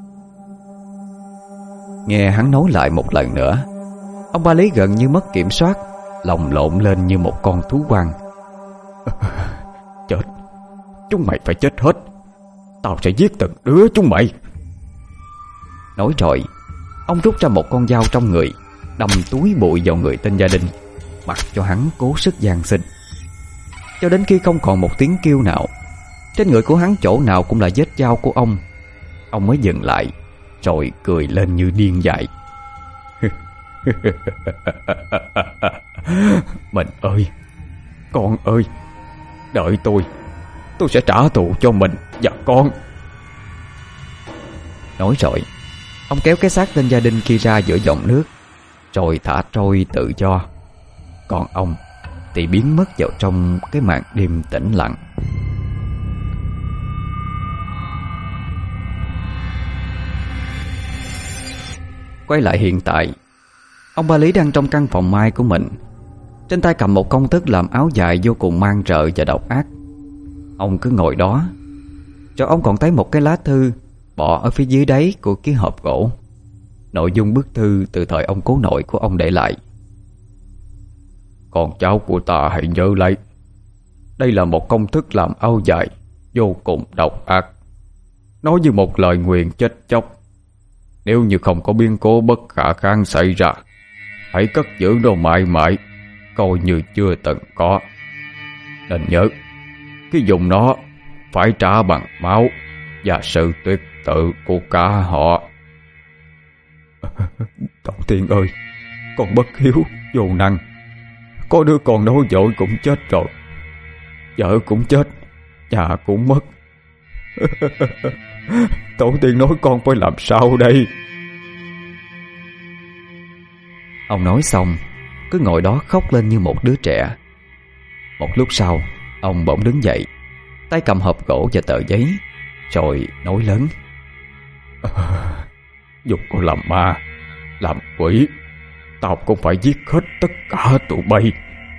Nghe hắn nói lại một lần nữa, ông ba Lý gần như mất kiểm soát, lòng lộn lên như một con thú hoang. Chết, chúng mày phải chết hết. Tao sẽ giết từng đứa chúng mày. Nói rồi, ông rút ra một con dao trong người, đâm túi bụi vào người tên gia đình, mặc cho hắn cố sức van xin. Cho đến khi không còn một tiếng kêu nào, trên người của hắn chỗ nào cũng là vết dao của ông, ông mới dừng lại, rồi cười lên như điên dại. Mình ơi, con ơi, đợi tôi. Tôi sẽ trả thù cho mình và con. Nói rồi, ông kéo cái xác tên gia đình kia ra giữa dòng nước, rồi thả trôi tự do. Còn ông thì biến mất vào trong cái màn đêm tĩnh lặng. Quay lại hiện tại, ông ba Lý đang trong căn phòng mai của mình. Trên tay cầm một công thức làm áo dài vô cùng man rợ và độc ác. Ông cứ ngồi đó, rồi ông còn thấy một cái lá thư bỏ ở phía dưới đáy của cái hộp gỗ. Nội dung bức thư từ thời ông cố nội của ông để lại: Con cháu của ta hãy nhớ lấy, đây là một công thức làm áo dài vô cùng độc ác. Nói như một lời nguyền chết chóc. Nếu như không có biến cố bất khả kháng xảy ra, hãy cất giữ nó mãi mãi, coi như chưa từng có. Nên nhớ, khi dùng nó phải trả bằng máu và sự tuyệt tự của cả họ. Tổ tiên ơi, con bất hiếu vô năng. Có đứa con nói dội cũng chết rồi, vợ cũng chết, nhà cũng mất. Tổ tiên nói con phải làm sao đây? Ông nói xong, cứ ngồi đó khóc lên như một đứa trẻ. Một lúc sau, ông bỗng đứng dậy, tay cầm hộp gỗ và tờ giấy, rồi nói lớn: Dù có làm ma, làm quỷ, tao cũng phải giết hết tất cả tụi bay.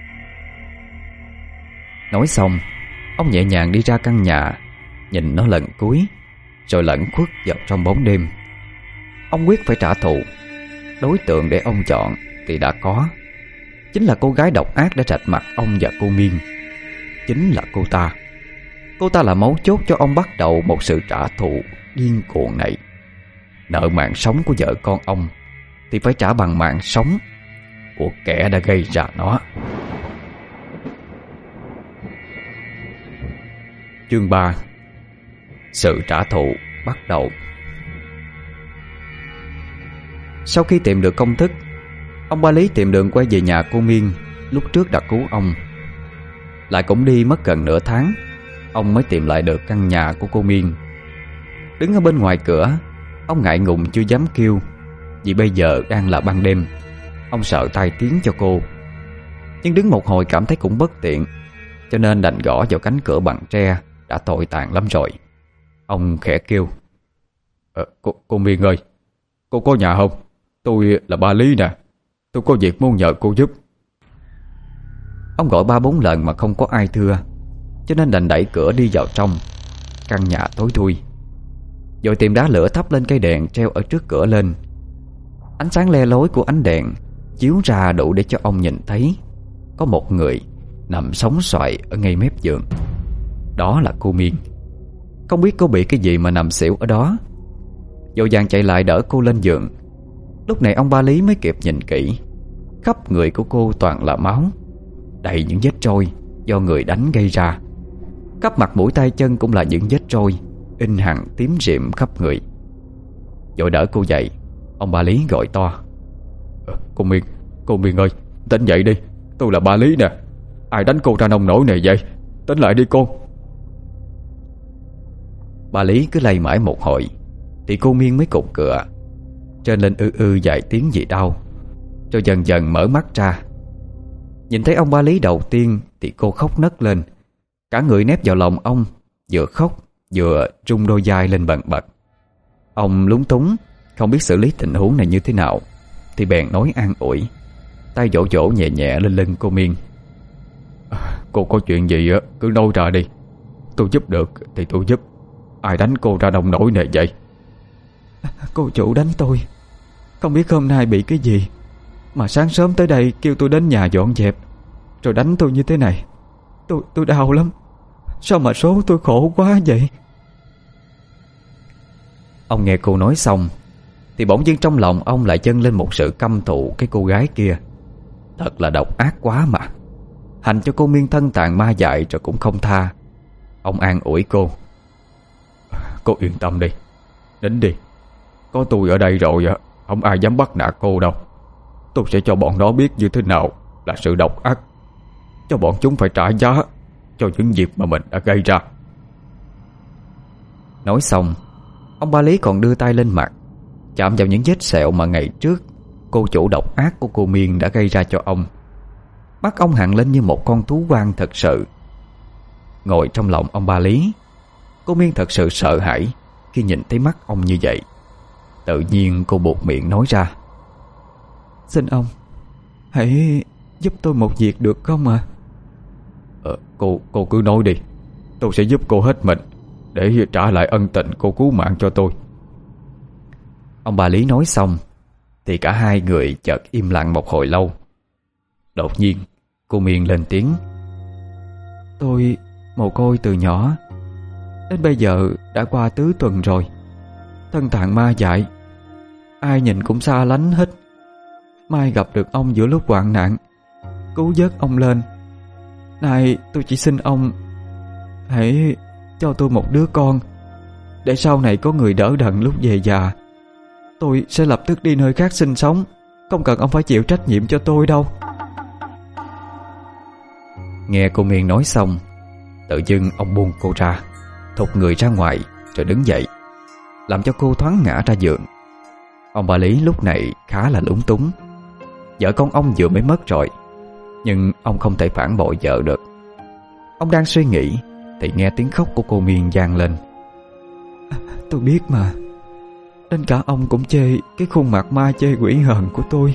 Nói xong, ông nhẹ nhàng đi ra căn nhà, nhìn nó lần cuối, rồi lẩn khuất vào trong bóng đêm. Ông quyết phải trả thù. Đối tượng để ông chọn thì đã có, chính là cô gái độc ác đã rạch mặt ông và cô Miên. Chính là cô ta. Cô ta là mấu chốt cho ông bắt đầu một sự trả thù điên cuồng này. Nợ mạng sống của vợ con ông thì phải trả bằng mạng sống của kẻ đã gây ra nó. Chương ba. Sự trả thù bắt đầu. Sau khi tìm được công thức, Ông Ba Lý tìm đường quay về nhà cô Miên lúc trước đã cứu ông. Lại cũng đi mất gần nửa tháng, ông mới tìm lại được căn nhà của cô Miên. Đứng ở bên ngoài cửa, ông ngại ngùng chưa dám kêu, vì bây giờ đang là ban đêm. Ông sợ tai tiếng cho cô. Nhưng đứng một hồi cảm thấy cũng bất tiện, cho nên đành gõ vào cánh cửa bằng tre đã tồi tàn lắm rồi. Ông khẽ kêu: ờ, cô, cô Miên ơi, cô có nhà không? Tôi là Ba Lý nè, tôi có việc muốn nhờ cô giúp. Ông gọi ba bốn lần mà không có ai thưa, cho nên đành đẩy cửa đi vào trong. Căn nhà tối thui, rồi tìm đá lửa thắp lên cây đèn treo ở trước cửa lên. Ánh sáng le lói của ánh đèn chiếu ra đủ để cho ông nhìn thấy có một người nằm sóng xoài ở ngay mép giường. Đó là cô Miên. Không biết cô bị cái gì mà nằm xỉu ở đó. Vội vàng chạy lại đỡ cô lên giường. Lúc này ông Ba Lý mới kịp nhìn kỹ. Khắp người của cô toàn là máu, đầy những vết trôi do người đánh gây ra. Khắp mặt mũi tay chân cũng là những vết trôi in hằn tím rịm khắp người. Vội đỡ cô dậy, ông Ba Lý gọi to: ờ, Cô Miên, cô Miên ơi, tỉnh dậy đi, tôi là Ba Lý nè. Ai đánh cô ra nông nổi này vậy? Tỉnh lại đi cô. Ba Lý cứ lay mãi một hồi thì cô Miên mới cục cựa, trên lên ư ư vài tiếng gì đau, cho dần dần mở mắt ra. Nhìn thấy ông Ba Lý đầu tiên thì cô khóc nấc lên, cả người nép vào lòng ông, vừa khóc vừa rung đôi vai lên bần bật. Ông lúng túng không biết xử lý tình huống này như thế nào, thì bèn nói an ủi, tay vỗ vỗ nhẹ nhẹ lên lưng cô Miên: à, cô có chuyện gì á cứ nói ra đi, tôi giúp được thì tôi giúp. Ai đánh cô ra nông nổi này vậy? Cô chủ đánh tôi. Không biết hôm nay bị cái gì mà sáng sớm tới đây kêu tôi đến nhà dọn dẹp, rồi đánh tôi như thế này. Tôi tôi đau lắm. Sao mà số tôi khổ quá vậy? Ông nghe cô nói xong thì bỗng dưng trong lòng ông lại dâng lên một sự căm thù cái cô gái kia. Thật là độc ác quá mà. Hành cho cô Miên thân tàn ma dại rồi cũng không tha. Ông an ủi cô: Cô yên tâm đi, đến đi. Có tôi ở đây rồi á, không ai dám bắt nạt cô đâu. Tôi sẽ cho bọn nó biết như thế nào là sự độc ác, cho bọn chúng phải trả giá cho những việc mà mình đã gây ra. Nói xong, ông Ba Lý còn đưa tay lên mặt, chạm vào những vết sẹo mà ngày trước cô chủ độc ác của cô Miên đã gây ra cho ông. Mắt ông hằn lên như một con thú hoang thật sự. Ngồi trong lòng ông Ba Lý, cô Miên thật sự sợ hãi khi nhìn thấy mắt ông như vậy. Tự nhiên cô buột miệng nói ra: Xin ông, hãy giúp tôi một việc được không ạ? À? Ờ, cô, cô cứ nói đi. Tôi sẽ giúp cô hết mình để trả lại ân tình cô cứu mạng cho tôi. Ông Ba Lý nói xong thì cả hai người chợt im lặng một hồi lâu. Đột nhiên cô Miên lên tiếng: Tôi mồ côi từ nhỏ, đến bây giờ đã qua tứ tuần rồi. Thân tàn ma dại, ai nhìn cũng xa lánh hết. Mai gặp được ông giữa lúc hoạn nạn, cứu vớt ông lên. Nay tôi chỉ xin ông hãy cho tôi một đứa con, để sau này có người đỡ đần lúc về già. Tôi sẽ lập tức đi nơi khác sinh sống, không cần ông phải chịu trách nhiệm cho tôi đâu. Nghe cô Miên nói xong, tự dưng ông buông cô ra, thụt người ra ngoài rồi đứng dậy, làm cho cô thoáng ngã ra giường. Ông Ba Lý lúc này khá là lúng túng. Vợ con ông vừa mới mất rồi, nhưng ông không thể phản bội vợ được. Ông đang suy nghĩ thì nghe tiếng khóc của cô Miên vang lên: à, Tôi biết mà, đến cả ông cũng chê cái khuôn mặt ma chê quỷ hờn của tôi.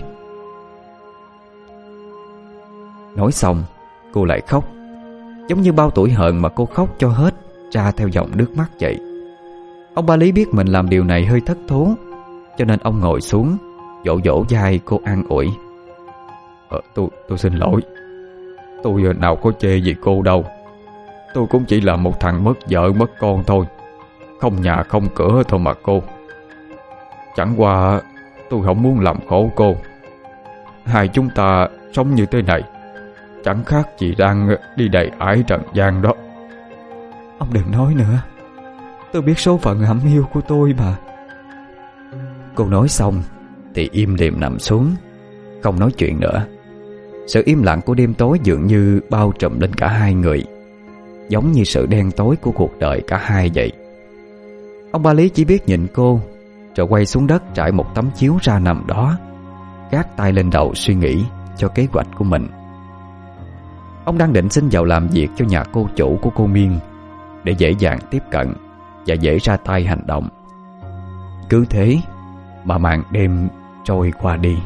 Nói xong cô lại khóc, giống như bao tuổi hờn mà cô khóc cho hết ra theo dòng nước mắt vậy. Ông Ba Lý biết mình làm điều này hơi thất thố, cho nên ông ngồi xuống vỗ vỗ vai cô an ủi: ờ, tôi, tôi xin lỗi. Tôi nào có chê gì cô đâu. Tôi cũng chỉ là một thằng mất vợ mất con thôi, không nhà không cửa thôi mà cô. Chẳng qua tôi không muốn làm khổ cô. Hai chúng ta sống như thế này chẳng khác gì đang đi đầy ải trần gian đó. Ông đừng nói nữa, tôi biết số phận hẩm hiu của tôi mà. Cô nói xong thì im lìm nằm xuống, không nói chuyện nữa. Sự im lặng của đêm tối dường như bao trùm lên cả hai người, giống như sự đen tối của cuộc đời cả hai vậy. Ông Ba Lý chỉ biết nhìn cô, rồi quay xuống đất trải một tấm chiếu ra nằm đó, gác tay lên đầu suy nghĩ cho kế hoạch của mình. Ông đang định xin vào làm việc cho nhà cô chủ của cô Miên để dễ dàng tiếp cận và dễ ra tay hành động. Cứ thế mà màn đêm trôi qua đi.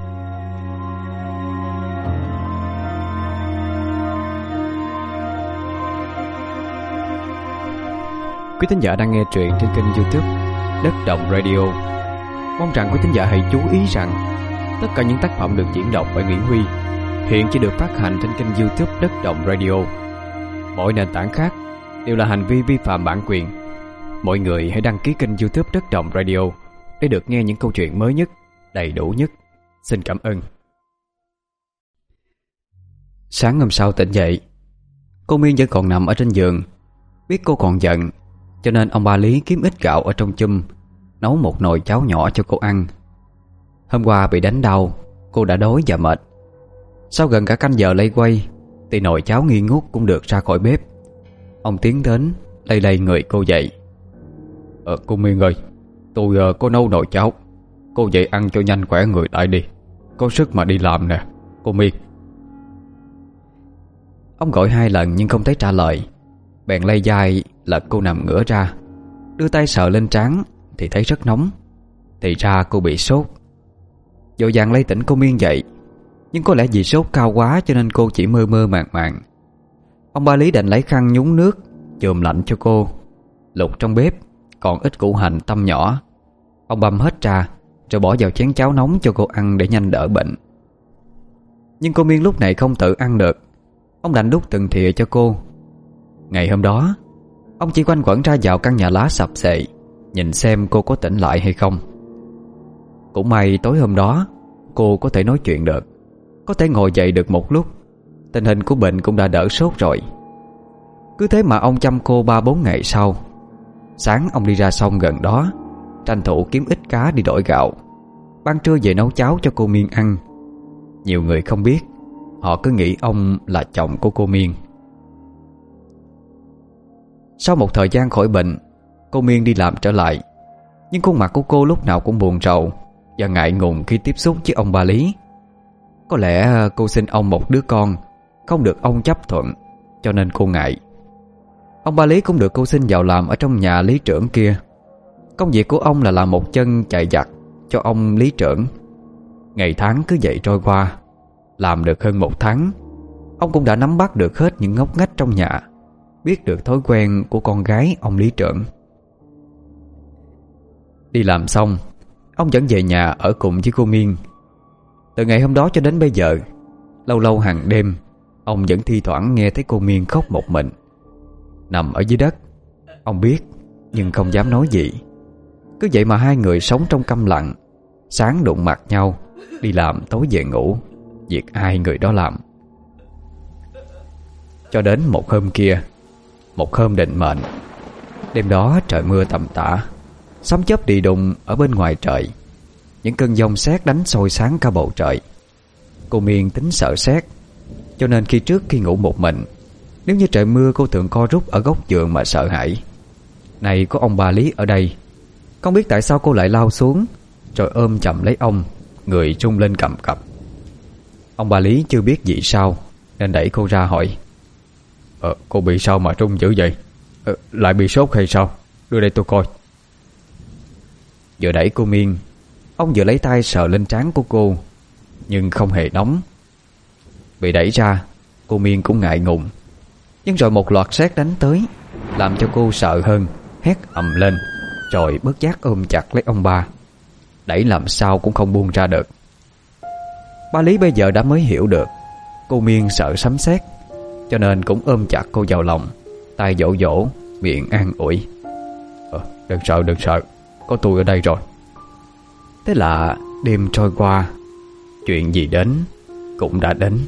Quý thính giả đang nghe truyện trên kênh YouTube Đất Động Radio. Mong rằng quý thính giả hãy chú ý rằng tất cả những tác phẩm được diễn đọc bởi Nguyễn Huy hiện chỉ được phát hành trên kênh YouTube Đất Động Radio. Mỗi nền tảng khác đều là hành vi vi phạm bản quyền. Mọi người hãy đăng ký kênh YouTube Đất Động Radio để được nghe những câu chuyện mới nhất, đầy đủ nhất. Xin cảm ơn. Sáng hôm sau tỉnh dậy, cô Miên vẫn còn nằm ở trên giường. Biết cô còn giận, cho nên ông Ba Lý kiếm ít gạo ở trong chum, nấu một nồi cháo nhỏ cho cô ăn. Hôm qua bị đánh đau, cô đã đói và mệt. Sau gần cả canh giờ lay quay thì nồi cháo nghi ngút cũng được ra khỏi bếp. Ông tiến đến lay lay người cô dậy. Ờ cô Miên ơi, tôi uh, có nấu nồi cháo, cô dậy ăn cho nhanh khỏe người lại đi, có sức mà đi làm nè cô Miên. Ông gọi hai lần nhưng không thấy trả lời, bèn lay vai lật cô nằm ngửa ra, đưa tay sờ lên trán thì thấy rất nóng. Thì ra cô bị sốt. Vội vàng lay tỉnh cô Miên dậy, nhưng có lẽ vì sốt cao quá cho nên cô chỉ mơ mơ màng màng. Ông Ba Lý đành lấy khăn nhúng nước chườm lạnh cho cô. Lục trong bếp còn ít củ hành tăm nhỏ, ông băm hết ra rồi bỏ vào chén cháo nóng cho cô ăn để nhanh đỡ bệnh. Nhưng cô Miên lúc này không tự ăn được, ông đành đút từng thìa cho cô. Ngày hôm đó ông chỉ quanh quẩn ra vào căn nhà lá sập xệ, nhìn xem cô có tỉnh lại hay không. Cũng may tối hôm đó cô có thể nói chuyện được, có thể ngồi dậy được một lúc. Tình hình của bệnh cũng đã đỡ sốt rồi. Cứ thế mà ông chăm cô ba bốn ngày sau. Sáng ông đi ra sông gần đó, tranh thủ kiếm ít cá đi đổi gạo. Ban trưa về nấu cháo cho cô Miên ăn. Nhiều người không biết, họ cứ nghĩ ông là chồng của cô Miên. Sau một thời gian khỏi bệnh, cô Miên đi làm trở lại. Nhưng khuôn mặt của cô lúc nào cũng buồn rầu và ngại ngùng khi tiếp xúc với ông Ba Lý. Có lẽ cô sinh ông một đứa con không được ông chấp thuận, cho nên cô ngại. Ông Ba Lý cũng được cô xin vào làm ở trong nhà lý trưởng kia. Công việc của ông là làm một chân chạy giặt cho ông lý trưởng. Ngày tháng cứ vậy trôi qua. Làm được hơn một tháng, ông cũng đã nắm bắt được hết những ngóc ngách trong nhà, biết được thói quen của con gái ông lý trưởng. Đi làm xong, ông vẫn về nhà ở cùng với cô Miên. Từ ngày hôm đó cho đến bây giờ, lâu lâu hàng đêm ông vẫn thi thoảng nghe thấy cô Miên khóc một mình. Nằm ở dưới đất, ông biết nhưng không dám nói gì. Cứ vậy mà hai người sống trong câm lặng, sáng đụng mặt nhau, đi làm tối về ngủ, việc ai người đó làm. Cho đến một hôm kia, một hôm định mệnh. Đêm đó trời mưa tầm tã, sấm chớp đi đùng ở bên ngoài trời. Những cơn giông sét đánh soi sáng cả bầu trời. Cô Miên tính sợ sét, cho nên khi trước khi ngủ một mình, nếu như trời mưa cô thường co rút ở góc giường mà sợ hãi. Này có ông Ba Lý ở đây, không biết tại sao cô lại lao xuống rồi ôm chầm lấy ông, người rung lên cầm cập. Ông Ba Lý chưa biết gì sao nên đẩy cô ra hỏi: Ờ, cô bị sao mà rung dữ vậy? Ờ, lại bị sốt hay sao? Đưa đây tôi coi. Vừa đẩy cô Miên, ông vừa lấy tay sờ lên trán của cô, nhưng không hề nóng. Bị đẩy ra, cô Miên cũng ngại ngùng. Nhưng rồi một loạt sét đánh tới, làm cho cô sợ hơn, hét ầm lên, rồi bất giác ôm chặt lấy ông ba. Đẩy làm sao cũng không buông ra được. Ba Lý bây giờ đã mới hiểu được cô Miên sợ sấm sét, cho nên cũng ôm chặt cô vào lòng, tay dỗ dỗ, miệng an ủi: ờ, Đừng sợ, đừng sợ, có tôi ở đây rồi. Thế là đêm trôi qua, chuyện gì đến cũng đã đến.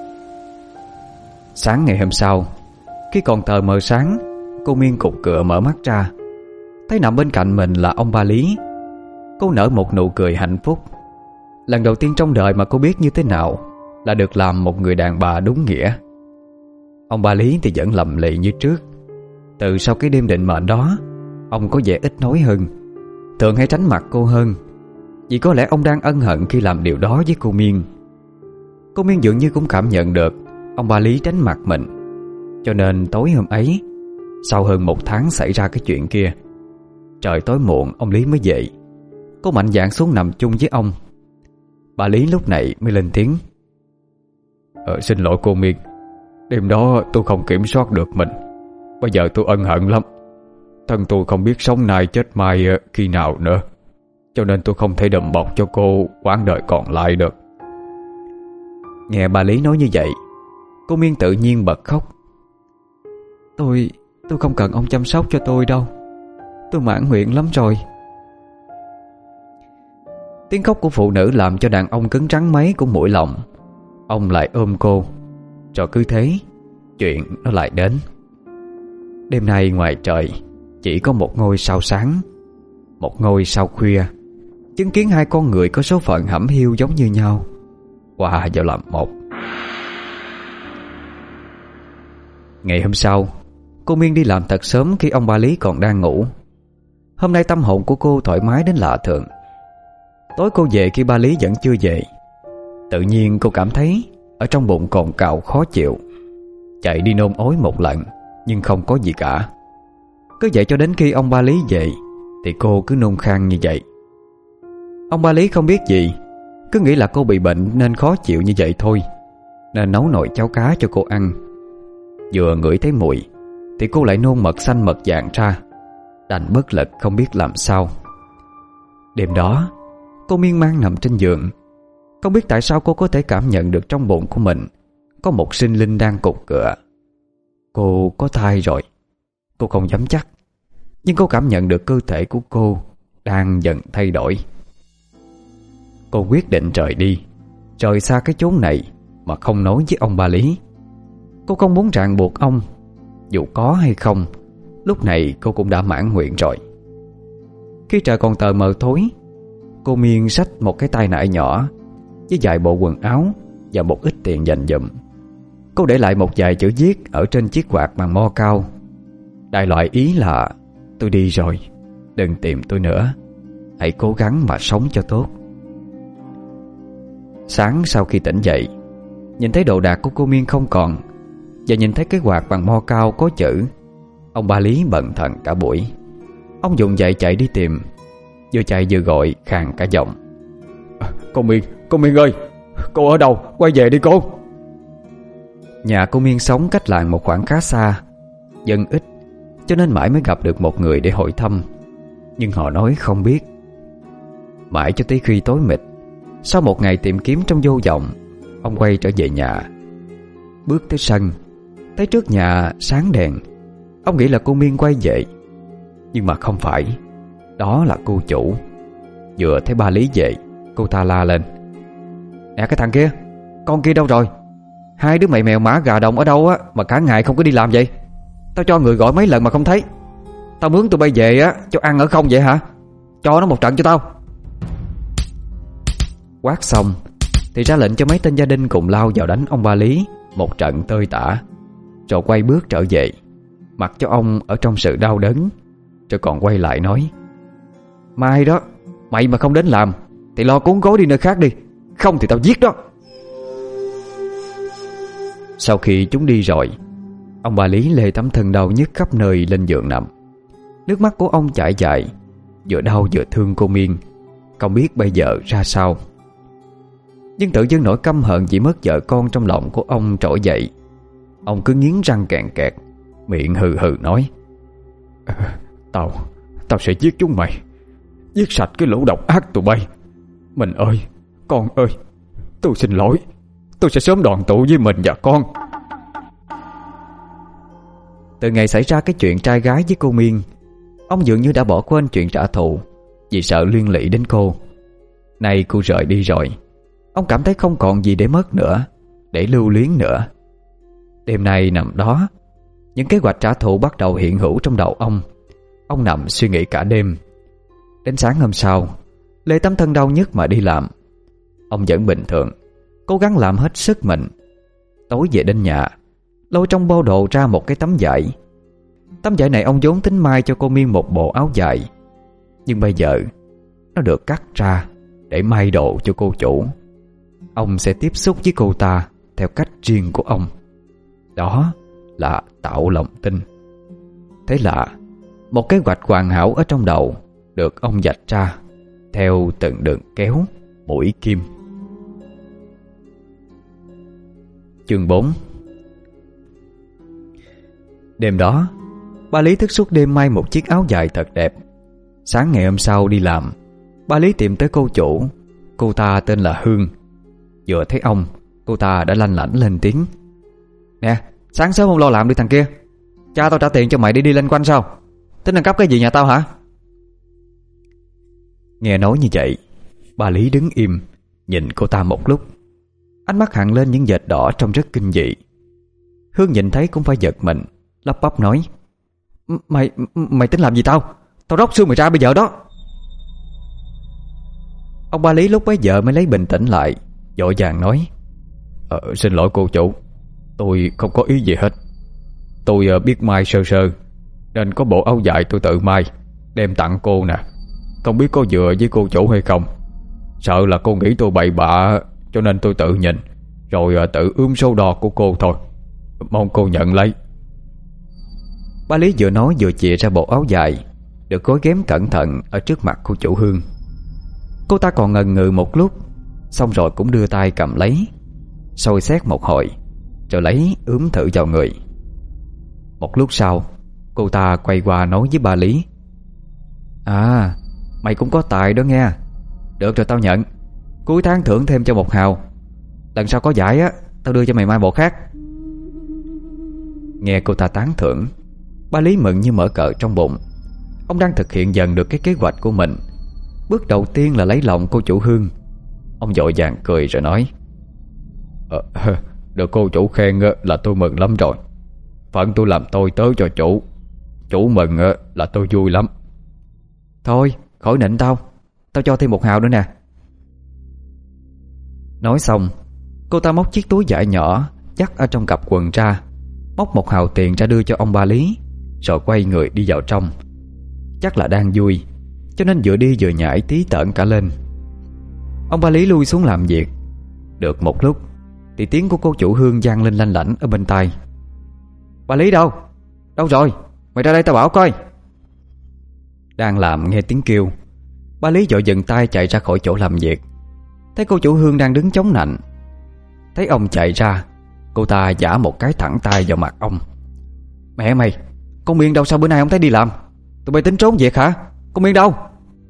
Sáng ngày hôm sau, khi còn tờ mờ sáng, cô Miên cục cựa mở mắt ra, thấy nằm bên cạnh mình là ông Ba Lý. Cô nở một nụ cười hạnh phúc. Lần đầu tiên trong đời mà cô biết như thế nào là được làm một người đàn bà đúng nghĩa. Ông ba Lý thì vẫn lầm lì như trước. Từ sau cái đêm định mệnh đó, ông có vẻ ít nói hơn, thường hay tránh mặt cô hơn. Vì có lẽ ông đang ân hận khi làm điều đó với cô Miên. Cô Miên dường như cũng cảm nhận được ông ba Lý tránh mặt mình. Cho nên tối hôm ấy, sau hơn một tháng xảy ra cái chuyện kia, trời tối muộn ông Lý mới dậy. Cô mạnh dạn xuống nằm chung với ông. Bà Lý lúc này mới lên tiếng: ờ, Xin lỗi cô Miên, đêm đó tôi không kiểm soát được mình. Bây giờ tôi ân hận lắm. Thân tôi không biết sống nay chết mai khi nào nữa, cho nên tôi không thể đùm bọc cho cô quãng đời còn lại được. Nghe bà Lý nói như vậy, cô Miên tự nhiên bật khóc. Tôi, tôi không cần ông chăm sóc cho tôi đâu. Tôi mãn nguyện lắm rồi. Tiếng khóc của phụ nữ làm cho đàn ông cứng rắn mấy cũng mũi lòng. Ông lại ôm cô. Rồi cứ thế, chuyện nó lại đến. Đêm nay ngoài trời chỉ có một ngôi sao sáng, một ngôi sao khuya, chứng kiến hai con người có số phận hẩm hiu giống như nhau hòa vào làm một. Ngày hôm sau, cô Miên đi làm thật sớm khi ông ba Lý còn đang ngủ. Hôm nay tâm hồn của cô thoải mái đến lạ thường. Tối cô về khi ba Lý vẫn chưa về. Tự nhiên cô cảm thấy ở trong bụng cồn cào khó chịu. Chạy đi nôn ói một lần, nhưng không có gì cả. Cứ vậy cho đến khi ông ba Lý về thì cô cứ nôn khan như vậy. Ông ba Lý không biết gì, cứ nghĩ là cô bị bệnh nên khó chịu như vậy thôi, nên nấu nồi cháo cá cho cô ăn. Vừa ngửi thấy mùi thì cô lại nôn mật xanh mật vàng ra, đành bất lực không biết làm sao. Đêm đó cô miên man nằm trên giường. Không biết tại sao cô có thể cảm nhận được trong bụng của mình có một sinh linh đang cục cựa. Cô có thai rồi. Cô không dám chắc, nhưng cô cảm nhận được cơ thể của cô đang dần thay đổi. Cô quyết định rời đi, rời xa cái chốn này mà không nói với ông ba Lý. Cô không muốn ràng buộc ông. Dù có hay không, lúc này cô cũng đã mãn nguyện rồi. Khi trời còn tờ mờ tối, cô Miên xách một cái tay nải nhỏ với vài bộ quần áo và một ít tiền dành dụm. Cô để lại một vài chữ viết ở trên chiếc quạt bằng mo cao. Đại loại ý là: tôi đi rồi, đừng tìm tôi nữa, hãy cố gắng mà sống cho tốt. Sáng sau khi tỉnh dậy, nhìn thấy đồ đạc của cô Miên không còn, và nhìn thấy cái quạt bằng mo cao có chữ, ông ba Lý bận thần cả buổi. Ông dùng dậy chạy đi tìm, vừa chạy vừa gọi khàn cả giọng: à, Cô Miên, cô Miên ơi, cô ở đâu? Quay về đi cô. Nhà cô Miên sống cách làng một khoảng khá xa, dân ít, cho nên mãi mới gặp được một người để hỏi thăm. Nhưng họ nói không biết. Mãi cho tới khi tối mịt, sau một ngày tìm kiếm trong vô vọng, ông quay trở về nhà. Bước tới sân, thấy trước nhà sáng đèn. Ông nghĩ là cô Miên quay về, nhưng mà không phải. Đó là cô chủ. Vừa thấy ba Lý về, cô ta la lên: Nè cái thằng kia, con kia đâu rồi? Hai đứa mày mèo mã gà đồng ở đâu á mà cả ngày không có đi làm vậy? Tao cho người gọi mấy lần mà không thấy. Tao mướn tụi bay về á cho ăn ở không vậy hả? Cho nó một trận cho tao. Quát xong thì ra lệnh cho mấy tên gia đình cùng lao vào đánh ông ba Lý một trận tơi tả, rồi quay bước trở về, mặc cho ông ở trong sự đau đớn. Rồi còn quay lại nói: Mai đó, mày mà không đến làm thì lo cuốn gối đi nơi khác đi, không thì tao giết đó. Sau khi chúng đi rồi, ông bà Lý lê tấm thân đau nhức khắp nơi lên giường nằm. Nước mắt của ông chảy dài, vừa đau vừa thương cô Miên, không biết bây giờ ra sao. Nhưng tự dưng nỗi căm hận vì mất vợ con trong lòng của ông trỗi dậy. Ông cứ nghiến răng kẹn kẹt, miệng hừ hừ nói: à, Tao, tao sẽ giết chúng mày, giết sạch cái lũ độc ác tụi bay. Mình ơi, con ơi, tôi xin lỗi. Tôi sẽ sớm đoàn tụ với mình và con. Từ ngày xảy ra cái chuyện trai gái với cô Miên, ông dường như đã bỏ quên chuyện trả thù vì sợ liên lụy đến cô. Nay cô rời đi rồi, ông cảm thấy không còn gì để mất nữa, để lưu luyến nữa. Đêm nay nằm đó, những kế hoạch trả thù bắt đầu hiện hữu trong đầu ông. Ông nằm suy nghĩ cả đêm. Đến sáng hôm sau, lê tấm thân đau nhức mà đi làm. Ông vẫn bình thường, cố gắng làm hết sức mình. Tối về đến nhà, lôi trong bao đồ ra một cái tấm vải. Tấm vải này ông vốn tính may cho cô Miên một bộ áo dài, nhưng bây giờ nó được cắt ra để may đồ cho cô chủ. Ông sẽ tiếp xúc với cô ta theo cách riêng của ông. Đó là tạo lòng tin. Thế là một kế hoạch hoàn hảo ở trong đầu được ông vạch ra theo từng đường kéo, mũi kim. Chương bốn. Đêm đó, ba Lý thức suốt đêm may một chiếc áo dài thật đẹp. Sáng ngày hôm sau đi làm, ba Lý tìm tới cô chủ. Cô ta tên là Hương. Vừa thấy ông, cô ta đã lanh lảnh lên tiếng: "Nè, sáng sớm không lo làm đi thằng kia. Cha tao trả tiền cho mày đi đi lanh quanh sao? Tính ăn cắp cái gì nhà tao hả?" Nghe nói như vậy, ba Lý đứng im, nhìn cô ta một lúc. Ánh mắt hằn lên những vệt đỏ trông rất kinh dị. Hương nhìn thấy cũng phải giật mình, lắp bắp nói: Mày, mày tính làm gì tao? Tao róc xương mày ra bây giờ đó. Ông ba Lý lúc bấy giờ mới lấy bình tĩnh lại, vội vàng nói: ờ, Xin lỗi cô chủ, tôi không có ý gì hết. Tôi uh, biết may sơ sơ, nên có bộ áo dài tôi tự may đem tặng cô nè. Không biết có vừa với cô chủ hay không. Sợ là cô nghĩ tôi bậy bạ, cho nên tôi tự nhìn rồi uh, tự ướm số đo của cô thôi. Mong cô nhận lấy. Ba Lý vừa nói vừa chìa ra bộ áo dài được gối ghém cẩn thận ở trước mặt cô chủ Hương. Cô ta còn ngần ngừ một lúc, xong rồi cũng đưa tay cầm lấy, soi xét một hồi, rồi lấy ướm thử vào người. Một lúc sau, cô ta quay qua nói với ba Lý: À, mày cũng có tài đó nghe. Được rồi, tao nhận. Cuối tháng thưởng thêm cho một hào. Lần sau có giải á, tao đưa cho mày mai bộ khác. Nghe cô ta tán thưởng, ba Lý mừng như mở cờ trong bụng. Ông đang thực hiện dần được cái kế hoạch của mình. Bước đầu tiên là lấy lòng cô chủ Hương. Ông vội vàng cười rồi nói: ờ, Được cô chủ khen là tôi mừng lắm rồi. Phận tôi làm tôi tớ cho chủ. Chủ mừng là tôi vui lắm. Thôi, khỏi nịnh tao. Tao cho thêm một hào nữa nè. Nói xong, cô ta móc chiếc túi vải nhỏ dắt ở trong cặp quần ra, móc một hào tiền ra đưa cho ông ba Lý, rồi quay người đi vào trong. Chắc là đang vui, cho nên vừa đi vừa nhảy tí tởn cả lên. Ông ba Lý lui xuống làm việc. Được một lúc thì tiếng của cô chủ Hương vang lên lanh lảnh ở bên tai: Ba Lý đâu? Đâu rồi? Mày ra đây tao bảo coi. Đang làm nghe tiếng kêu, ba Lý vội dừng tay chạy ra khỏi chỗ làm việc. Thấy cô chủ Hương đang đứng chống nạnh. Thấy ông chạy ra, cô ta giã một cái thẳng tay vào mặt ông: Mẹ mày, con Miên đâu sao bữa nay không thấy đi làm? Tụi bay tính trốn việc hả? Con Miên đâu?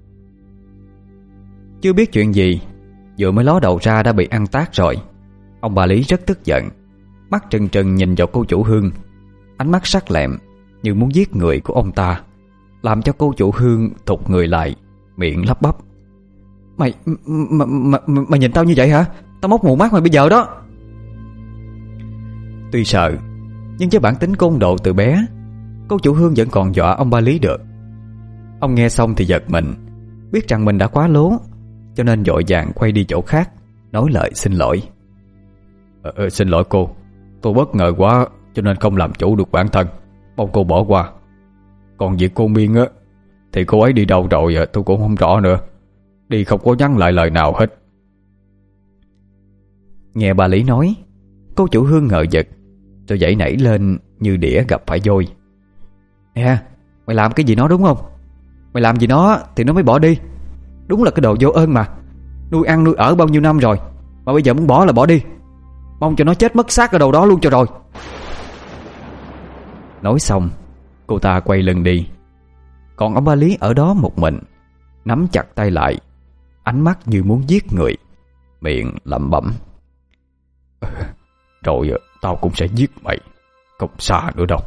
Chưa biết chuyện gì, vừa mới ló đầu ra đã bị ăn tát rồi. Ông bà Lý rất tức giận, mắt trừng trừng nhìn vào cô chủ Hương, ánh mắt sắc lẹm như muốn giết người của ông ta, làm cho cô chủ Hương thụt người lại, miệng lắp bắp: Mày, mày, mày, mày nhìn tao như vậy hả? Tao móc mù mắt mày bây giờ đó. Tuy sợ, nhưng với bản tính côn đồ từ bé, cô chủ Hương vẫn còn dọa ông ba Lý được. Ông nghe xong thì giật mình, biết rằng mình đã quá lố, cho nên vội vàng quay đi chỗ khác, nói lời xin lỗi. ờ, Xin lỗi cô, tôi bất ngờ quá cho nên không làm chủ được bản thân, mong cô bỏ qua. Còn việc cô Miên á, thì cô ấy đi đâu rồi tôi cũng không rõ nữa. Đi không có nhắn lại lời nào hết. Nghe bà Lý nói, cô chủ Hương ngờ vực, rồi dậy nảy lên như đĩa gặp phải vôi. Nè, mày làm cái gì nó đúng không? Mày làm gì nó thì nó mới bỏ đi. Đúng là cái đồ vô ơn mà. Nuôi ăn nuôi ở bao nhiêu năm rồi, mà bây giờ muốn bỏ là bỏ đi. Mong cho nó chết mất xác ở đâu đó luôn cho rồi. Nói xong, cô ta quay lưng đi. Còn ông ba Lý ở đó một mình, nắm chặt tay lại, ánh mắt như muốn giết người, miệng lẩm bẩm: Rồi tao cũng sẽ giết mày, không xa nữa đâu.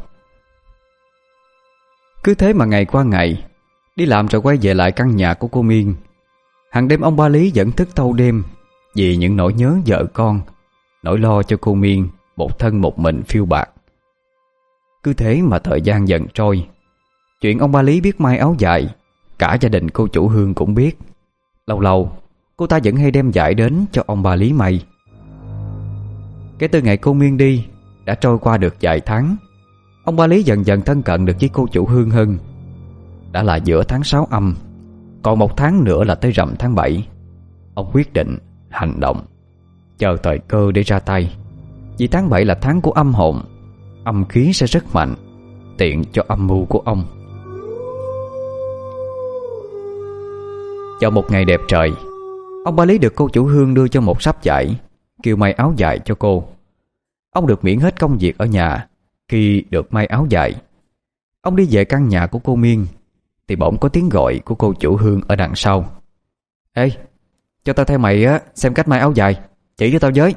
Cứ thế mà ngày qua ngày, đi làm rồi quay về lại căn nhà của cô Miên. Hàng đêm ông ba Lý vẫn thức thâu đêm, vì những nỗi nhớ vợ con, nỗi lo cho cô Miên một thân một mình phiêu bạt. Cứ thế mà thời gian dần trôi. Chuyện ông ba Lý biết may áo dài, cả gia đình cô chủ Hương cũng biết. Lâu lâu cô ta vẫn hay đem vải đến cho ông bà Lý may. Kể từ ngày cô Miên đi, đã trôi qua được vài tháng. Ông ba Lý dần dần thân cận được với cô chủ Hương hơn. Đã là giữa tháng sáu âm, còn một tháng nữa là tới rằm tháng bảy. Ông quyết định hành động, chờ thời cơ để ra tay. Vì tháng bảy là tháng của âm hồn, âm khí sẽ rất mạnh, tiện cho âm mưu của ông. Vào một ngày đẹp trời, ông ba Lý được cô chủ Hương đưa cho một sắp vải, kêu may áo dài cho cô. Ông được miễn hết công việc ở nhà khi được may áo dài. Ông đi về căn nhà của cô Miên thì bỗng có tiếng gọi của cô chủ Hương ở đằng sau. Ê, cho tao theo mày á, xem cách may áo dài, chỉ cho tao với.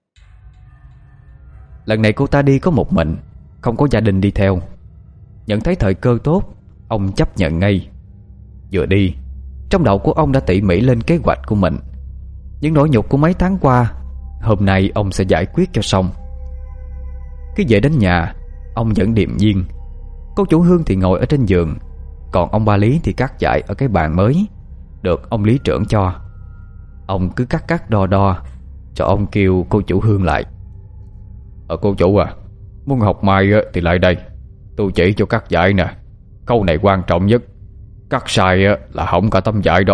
Lần này cô ta đi có một mình, không có gia đình đi theo. Nhận thấy thời cơ tốt, ông chấp nhận ngay. Vừa đi, trong đầu của ông đã tỉ mỉ lên kế hoạch của mình. Những nỗi nhục của mấy tháng qua, hôm nay ông sẽ giải quyết cho xong. Khi về đến nhà, ông vẫn điềm nhiên. Cô chủ Hương thì ngồi ở trên giường, còn ông ba Lý thì cắt vải ở cái bàn mới được ông lý trưởng cho. Ông cứ cắt cắt đo đo, cho ông kêu cô chủ Hương lại. Ờ cô chủ à, muốn học may thì lại đây, tôi chỉ cho cắt vải nè. Câu này quan trọng nhất, cắt sai là hỏng cả tấm vải đó.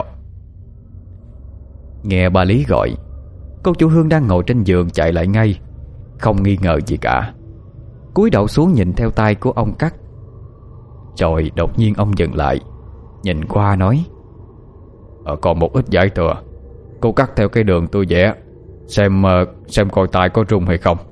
Nghe bà Lý gọi, cô chủ Hương đang ngồi trên giường chạy lại ngay, không nghi ngờ gì cả. Cúi đầu xuống nhìn theo tay của ông cắt. Rồi đột nhiên ông dừng lại, nhìn qua nói: Ờ còn một ít vải thừa, cô cắt theo cái đường tôi vẽ, Xem xem coi tay có rung hay không.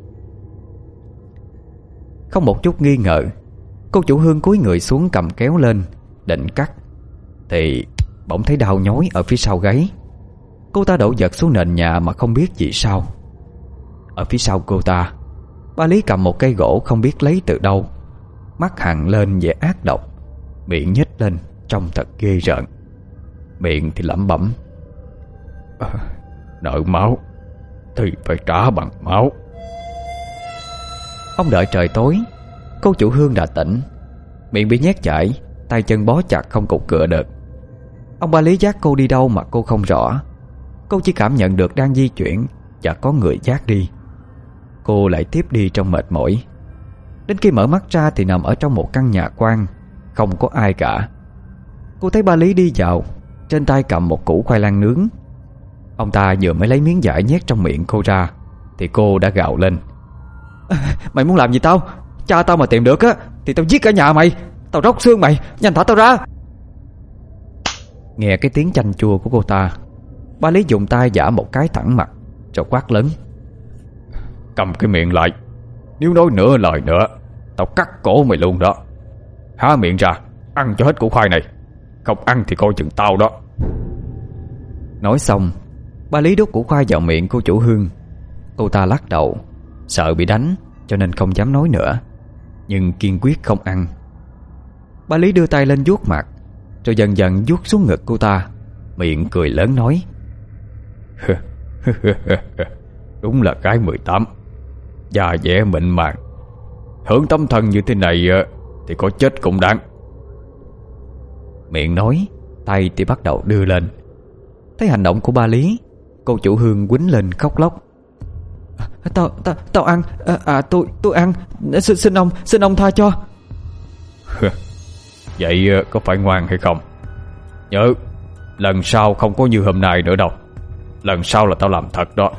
Không một chút nghi ngờ, cô chủ Hương cúi người xuống cầm kéo lên định cắt, thì bỗng thấy đau nhói ở phía sau gáy. Cô ta đổ giật xuống nền nhà mà không biết vì sao. Ở phía sau cô ta, ba Lý cầm một cây gỗ không biết lấy từ đâu, mắt hằn lên vẻ ác độc, miệng nhếch lên trông thật ghê rợn. Miệng thì lẩm bẩm: à, nợ máu thì phải trả bằng máu. Ông đợi trời tối, cô chủ Hương đã tỉnh, miệng bị nhét chảy, tay chân bó chặt không cục cựa được. Ông ba Lý dắt cô đi đâu mà cô không rõ. Cô chỉ cảm nhận được đang di chuyển và có người dắt đi. Cô lại tiếp đi trong mệt mỏi. Đến khi mở mắt ra thì nằm ở trong một căn nhà quan, không có ai cả. Cô thấy ba Lý đi vào, trên tay cầm một củ khoai lang nướng. Ông ta vừa mới lấy miếng vải nhét trong miệng cô ra thì cô đã gào lên: à, mày muốn làm gì tao? Cha tao mà tìm được á thì tao giết cả nhà mày, tao róc xương mày, nhanh thả tao ra. Nghe cái tiếng chanh chua của cô ta, ba Lý dùng tay giã một cái thẳng mặt, rồi quát lớn: cầm cái miệng lại, nếu nói nửa lời nữa tao cắt cổ mày luôn đó. Há miệng ra, ăn cho hết củ khoai này, không ăn thì coi chừng tao đó. Nói xong, ba Lý đút củ khoai vào miệng cô chủ Hương. Cô ta lắc đầu, sợ bị đánh cho nên không dám nói nữa, nhưng kiên quyết không ăn. Ba Lý đưa tay lên vuốt mặt, rồi dần dần vuốt xuống ngực cô ta, miệng cười lớn nói: đúng là cái mười tám, da dẻ mịn màng, hưởng tấm thân như thế này thì có chết cũng đáng. Miệng nói, tay thì bắt đầu đưa lên. Thấy hành động của ba Lý, cô chủ Hương quýnh lên khóc lóc: à, Tao tao tao ăn, à, à tôi tôi ăn, xin, xin ông xin ông tha cho. Vậy có phải ngoan hay không? Nhớ, lần sau không có như hôm nay nữa đâu. Lần sau là tao làm thật đó.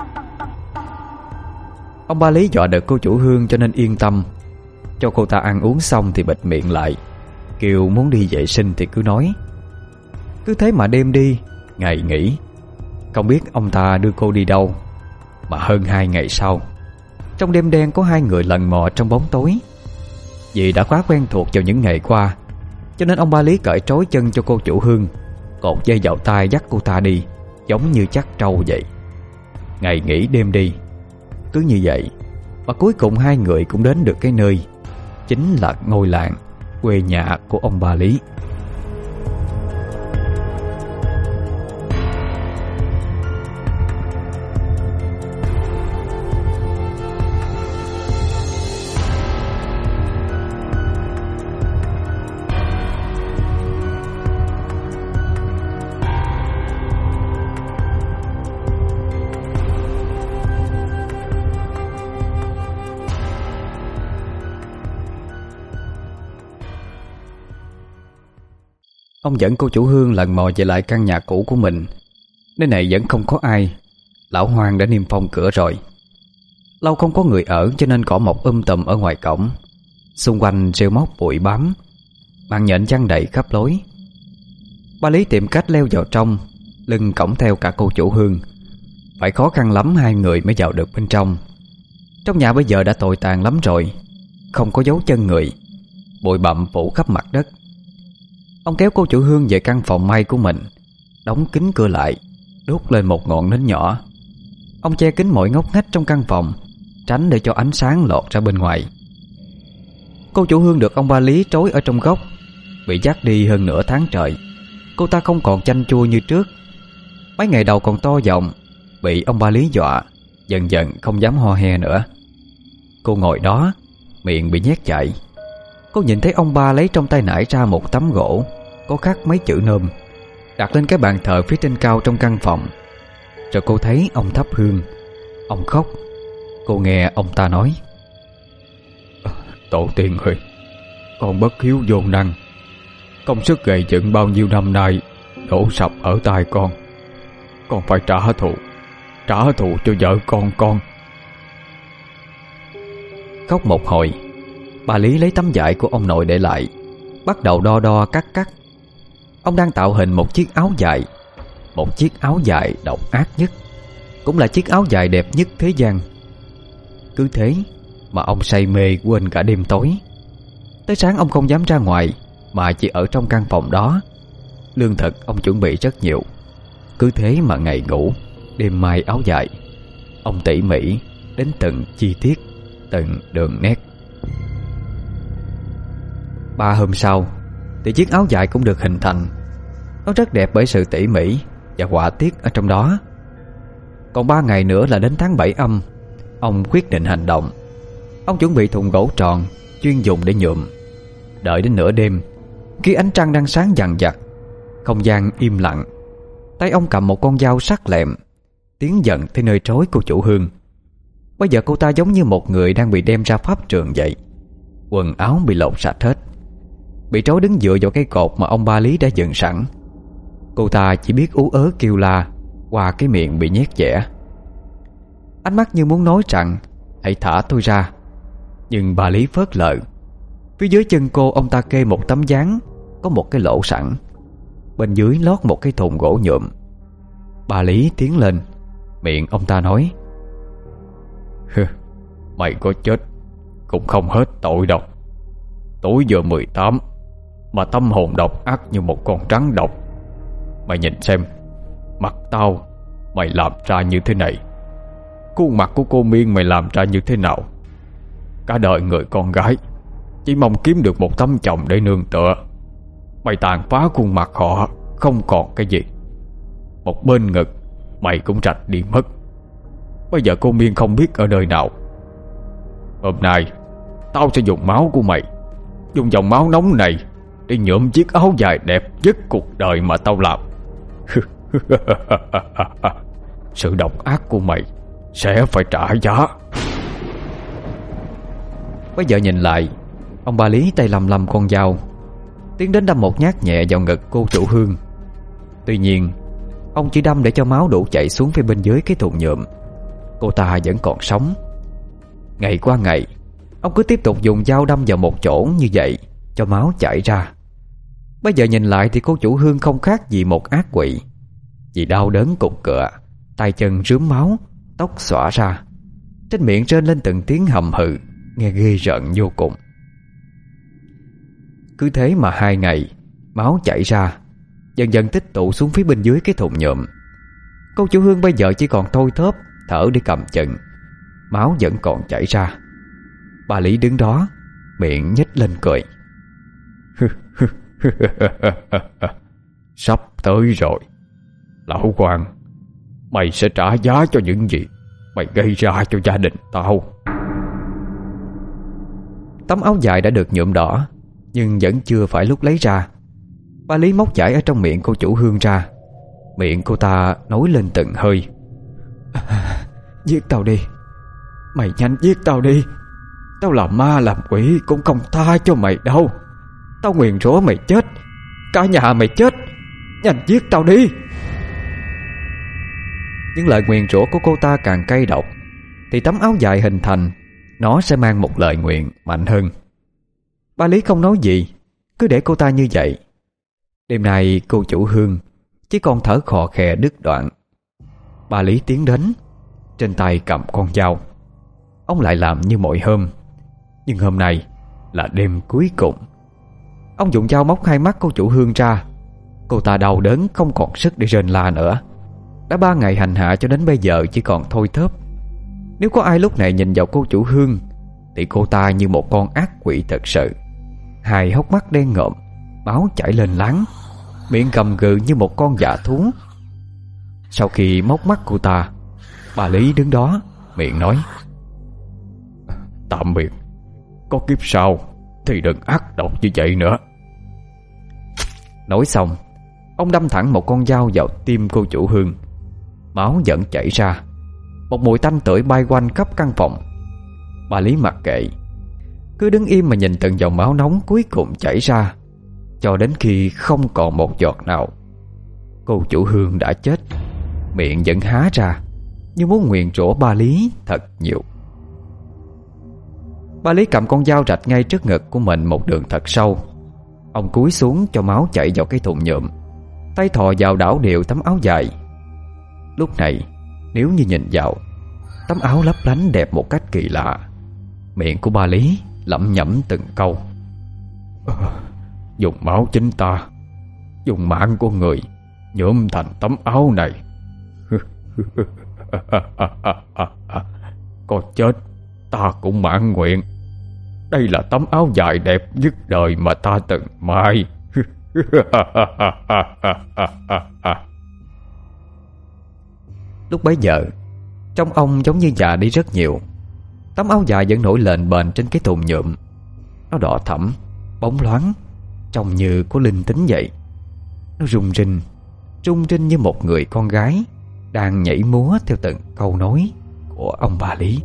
Ông ba Lý dọa được cô chủ Hương cho nên yên tâm, cho cô ta ăn uống xong thì bịt miệng lại, kêu muốn đi vệ sinh thì cứ nói. Cứ thế mà đêm đi, ngày nghỉ. Không biết ông ta đưa cô đi đâu. Mà hơn hai ngày sau, trong đêm đen có hai người lần mò trong bóng tối. Vì đã quá quen thuộc vào những ngày qua, cho nên ông ba Lý cởi trói chân cho cô chủ Hương, cột dây vào tay dắt cô ta đi, giống như chắc trâu vậy. Ngày nghỉ đêm đi. Cứ như vậy mà cuối cùng hai người cũng đến được cái nơi, chính là ngôi làng quê nhà của ông ba Lý. Ông dẫn cô chủ Hương lần mò về lại căn nhà cũ của mình. Nơi này vẫn không có ai. Lão Hoang đã niêm phong cửa rồi. Lâu không có người ở cho nên cỏ mọc um tùm ở ngoài cổng. Xung quanh rêu móc bụi bám, màn nhện giăng đầy khắp lối. Ba Lý tìm cách leo vào trong, lưng cõng theo cả cô chủ Hương. Phải khó khăn lắm hai người mới vào được bên trong. Trong nhà bây giờ đã tồi tàn lắm rồi, không có dấu chân người, bụi bặm phủ khắp mặt đất. Ông kéo cô chủ Hương về căn phòng may của mình, đóng kín cửa lại, đốt lên một ngọn nến nhỏ. Ông che kín mọi ngóc ngách trong căn phòng, tránh để cho ánh sáng lọt ra bên ngoài. Cô chủ Hương được ông Ba Lý trói ở trong góc, bị dắt đi hơn nửa tháng trời. Cô ta không còn chanh chua như trước. Mấy ngày đầu còn to giọng, bị ông Ba Lý dọa, dần dần không dám ho he nữa. Cô ngồi đó, miệng bị nhét chạy. Cô nhìn thấy ông ba lấy trong tay nải ra một tấm gỗ có khắc mấy chữ nôm, đặt lên cái bàn thờ phía trên cao trong căn phòng. Rồi cô thấy ông thắp hương. Ông khóc. Cô nghe ông ta nói: Tổ tiên ơi, con bất hiếu vô năng, công sức gầy dựng bao nhiêu năm nay đổ sập ở tay con. Con phải trả thù, trả thù cho vợ con con. Khóc một hồi, bà Lý lấy tấm vải của ông nội để lại, bắt đầu đo đo cắt cắt. Ông đang tạo hình một chiếc áo dài, một chiếc áo dài độc ác nhất, cũng là chiếc áo dài đẹp nhất thế gian. Cứ thế mà ông say mê quên cả đêm tối. Tới sáng ông không dám ra ngoài, mà chỉ ở trong căn phòng đó. Lương thực ông chuẩn bị rất nhiều. Cứ thế mà ngày ngủ, đêm mai áo dài. Ông tỉ mỉ đến từng chi tiết, từng đường nét. Ba hôm sau thì chiếc áo dài cũng được hình thành. Nó rất đẹp bởi sự tỉ mỉ và họa tiết ở trong đó. Còn ba ngày nữa là đến tháng bảy âm. Ông quyết định hành động. Ông chuẩn bị thùng gỗ tròn chuyên dùng để nhuộm. Đợi đến nửa đêm, khi ánh trăng đang sáng dằn dặt, không gian im lặng, tay ông cầm một con dao sắc lẹm, tiến dần tới nơi trối cô chủ Hương. Bây giờ cô ta giống như một người đang bị đem ra pháp trường vậy. Quần áo bị lột sạch hết, bị trói đứng dựa vào cây cột mà ông Ba Lý đã dựng sẵn. Cô ta chỉ biết ú ớ kêu la qua cái miệng bị nhét dẻ. Ánh mắt như muốn nói rằng hãy thả tôi ra, nhưng bà Lý phớt lờ. Phía dưới chân cô ông ta kê một tấm dáng, có một cái lỗ sẵn, bên dưới lót một cái thùng gỗ nhuộm. Bà Lý tiến lên, miệng ông ta nói: Mày có chết cũng không hết tội đâu. Tuổi vừa mười tám mà tâm hồn độc ác như một con rắn độc. Mày nhìn xem, mặt tao mày làm ra như thế này, khuôn mặt của cô Miên mày làm ra như thế nào. Cả đời người con gái chỉ mong kiếm được một tấm chồng để nương tựa. Mày tàn phá khuôn mặt họ không còn cái gì. Một bên ngực mày cũng rạch đi mất. Bây giờ cô Miên không biết ở nơi nào. Hôm nay tao sẽ dùng máu của mày, dùng dòng máu nóng này để nhuộm chiếc áo dài đẹp nhất cuộc đời mà tao làm. Sự độc ác của mày sẽ phải trả giá. Bây giờ nhìn lại, ông Ba Lý tay lầm lầm con dao, tiến đến đâm một nhát nhẹ vào ngực cô chủ Hương. Tuy nhiên ông chỉ đâm để cho máu đủ chảy xuống phía bên dưới cái thùng nhuộm. Cô ta vẫn còn sống. Ngày qua ngày, ông cứ tiếp tục dùng dao đâm vào một chỗ như vậy cho máu chảy ra. Bây giờ nhìn lại thì cô chủ Hương không khác gì một ác quỷ. Vì đau đớn cục cựa, tay chân rướm máu, tóc xõa ra, trên miệng rên lên từng tiếng hầm hừ, nghe ghê rợn vô cùng. Cứ thế mà hai ngày, máu chảy ra, dần dần tích tụ xuống phía bên dưới cái thùng nhuộm. Cô chủ Hương bây giờ chỉ còn thôi thóp thở để cầm chừng. Máu vẫn còn chảy ra. Bà Lý đứng đó, miệng nhếch lên cười. Sắp tới rồi. Lão Hoàng, mày sẽ trả giá cho những gì mày gây ra cho gia đình tao. Tấm áo dài đã được nhuộm đỏ, nhưng vẫn chưa phải lúc lấy ra. Bà Lý móc chải ở trong miệng cô chủ Hương ra. Miệng cô ta nói lên từng hơi. Giết tao đi, mày nhanh giết tao đi. Tao làm ma làm quỷ cũng không tha cho mày đâu. Tao nguyền rủa mày chết, cả nhà mày chết, nhanh giết tao đi. Những lời nguyền rủa của cô ta càng cay độc thì tấm áo dài hình thành, nó sẽ mang một lời nguyện mạnh hơn. Ba Lý không nói gì, cứ để cô ta như vậy. Đêm nay cô chủ Hương chỉ còn thở khò khè đứt đoạn. Ba Lý tiến đến, trên tay cầm con dao. Ông lại làm như mọi hôm, nhưng hôm nay là đêm cuối cùng. Ông dùng dao móc hai mắt cô chủ Hương ra. Cô ta đau đớn không còn sức để rên la nữa. Đã ba ngày hành hạ cho đến bây giờ chỉ còn thôi thớp. Nếu có ai lúc này nhìn vào cô chủ Hương thì cô ta như một con ác quỷ thật sự. Hai hốc mắt đen ngộm, máu chảy lên láng, miệng gầm gừ như một con dã thú. Sau khi móc mắt cô ta, bà Lý đứng đó, miệng nói: tạm biệt, có kiếp sau thì đừng ác độc như vậy nữa. Nói xong, ông đâm thẳng một con dao vào tim cô chủ Hương. Máu vẫn chảy ra, một mùi tanh tưởi bay quanh khắp căn phòng. Bà Lý mặc kệ, cứ đứng im mà nhìn từng dòng máu nóng cuối cùng chảy ra, cho đến khi không còn một giọt nào. Cô chủ Hương đã chết, miệng vẫn há ra như muốn nguyền rủa ba Lý thật nhiều. Ba Lý cầm con dao rạch ngay trước ngực của mình một đường thật sâu. Ông cúi xuống cho máu chảy vào cái thùng nhuộm, tay thò vào đảo điệu tấm áo dài. Lúc này nếu như nhìn vào, tấm áo lấp lánh đẹp một cách kỳ lạ. Miệng của ba Lý lẩm nhẩm từng câu: dùng máu chính ta, dùng mạng của người nhuộm thành tấm áo này. Có chết ta cũng mãn nguyện. Đây là tấm áo dài đẹp nhất đời mà ta từng may. Lúc bấy giờ, trông ông giống như già đi rất nhiều. Tấm áo dài vẫn nổi lềnh bềnh trên cái thùng nhuộm. Nó đỏ thẫm, bóng loáng, trông như có linh tính vậy. Nó rung rinh, rung rinh như một người con gái đang nhảy múa theo từng câu nói của ông bà Lý.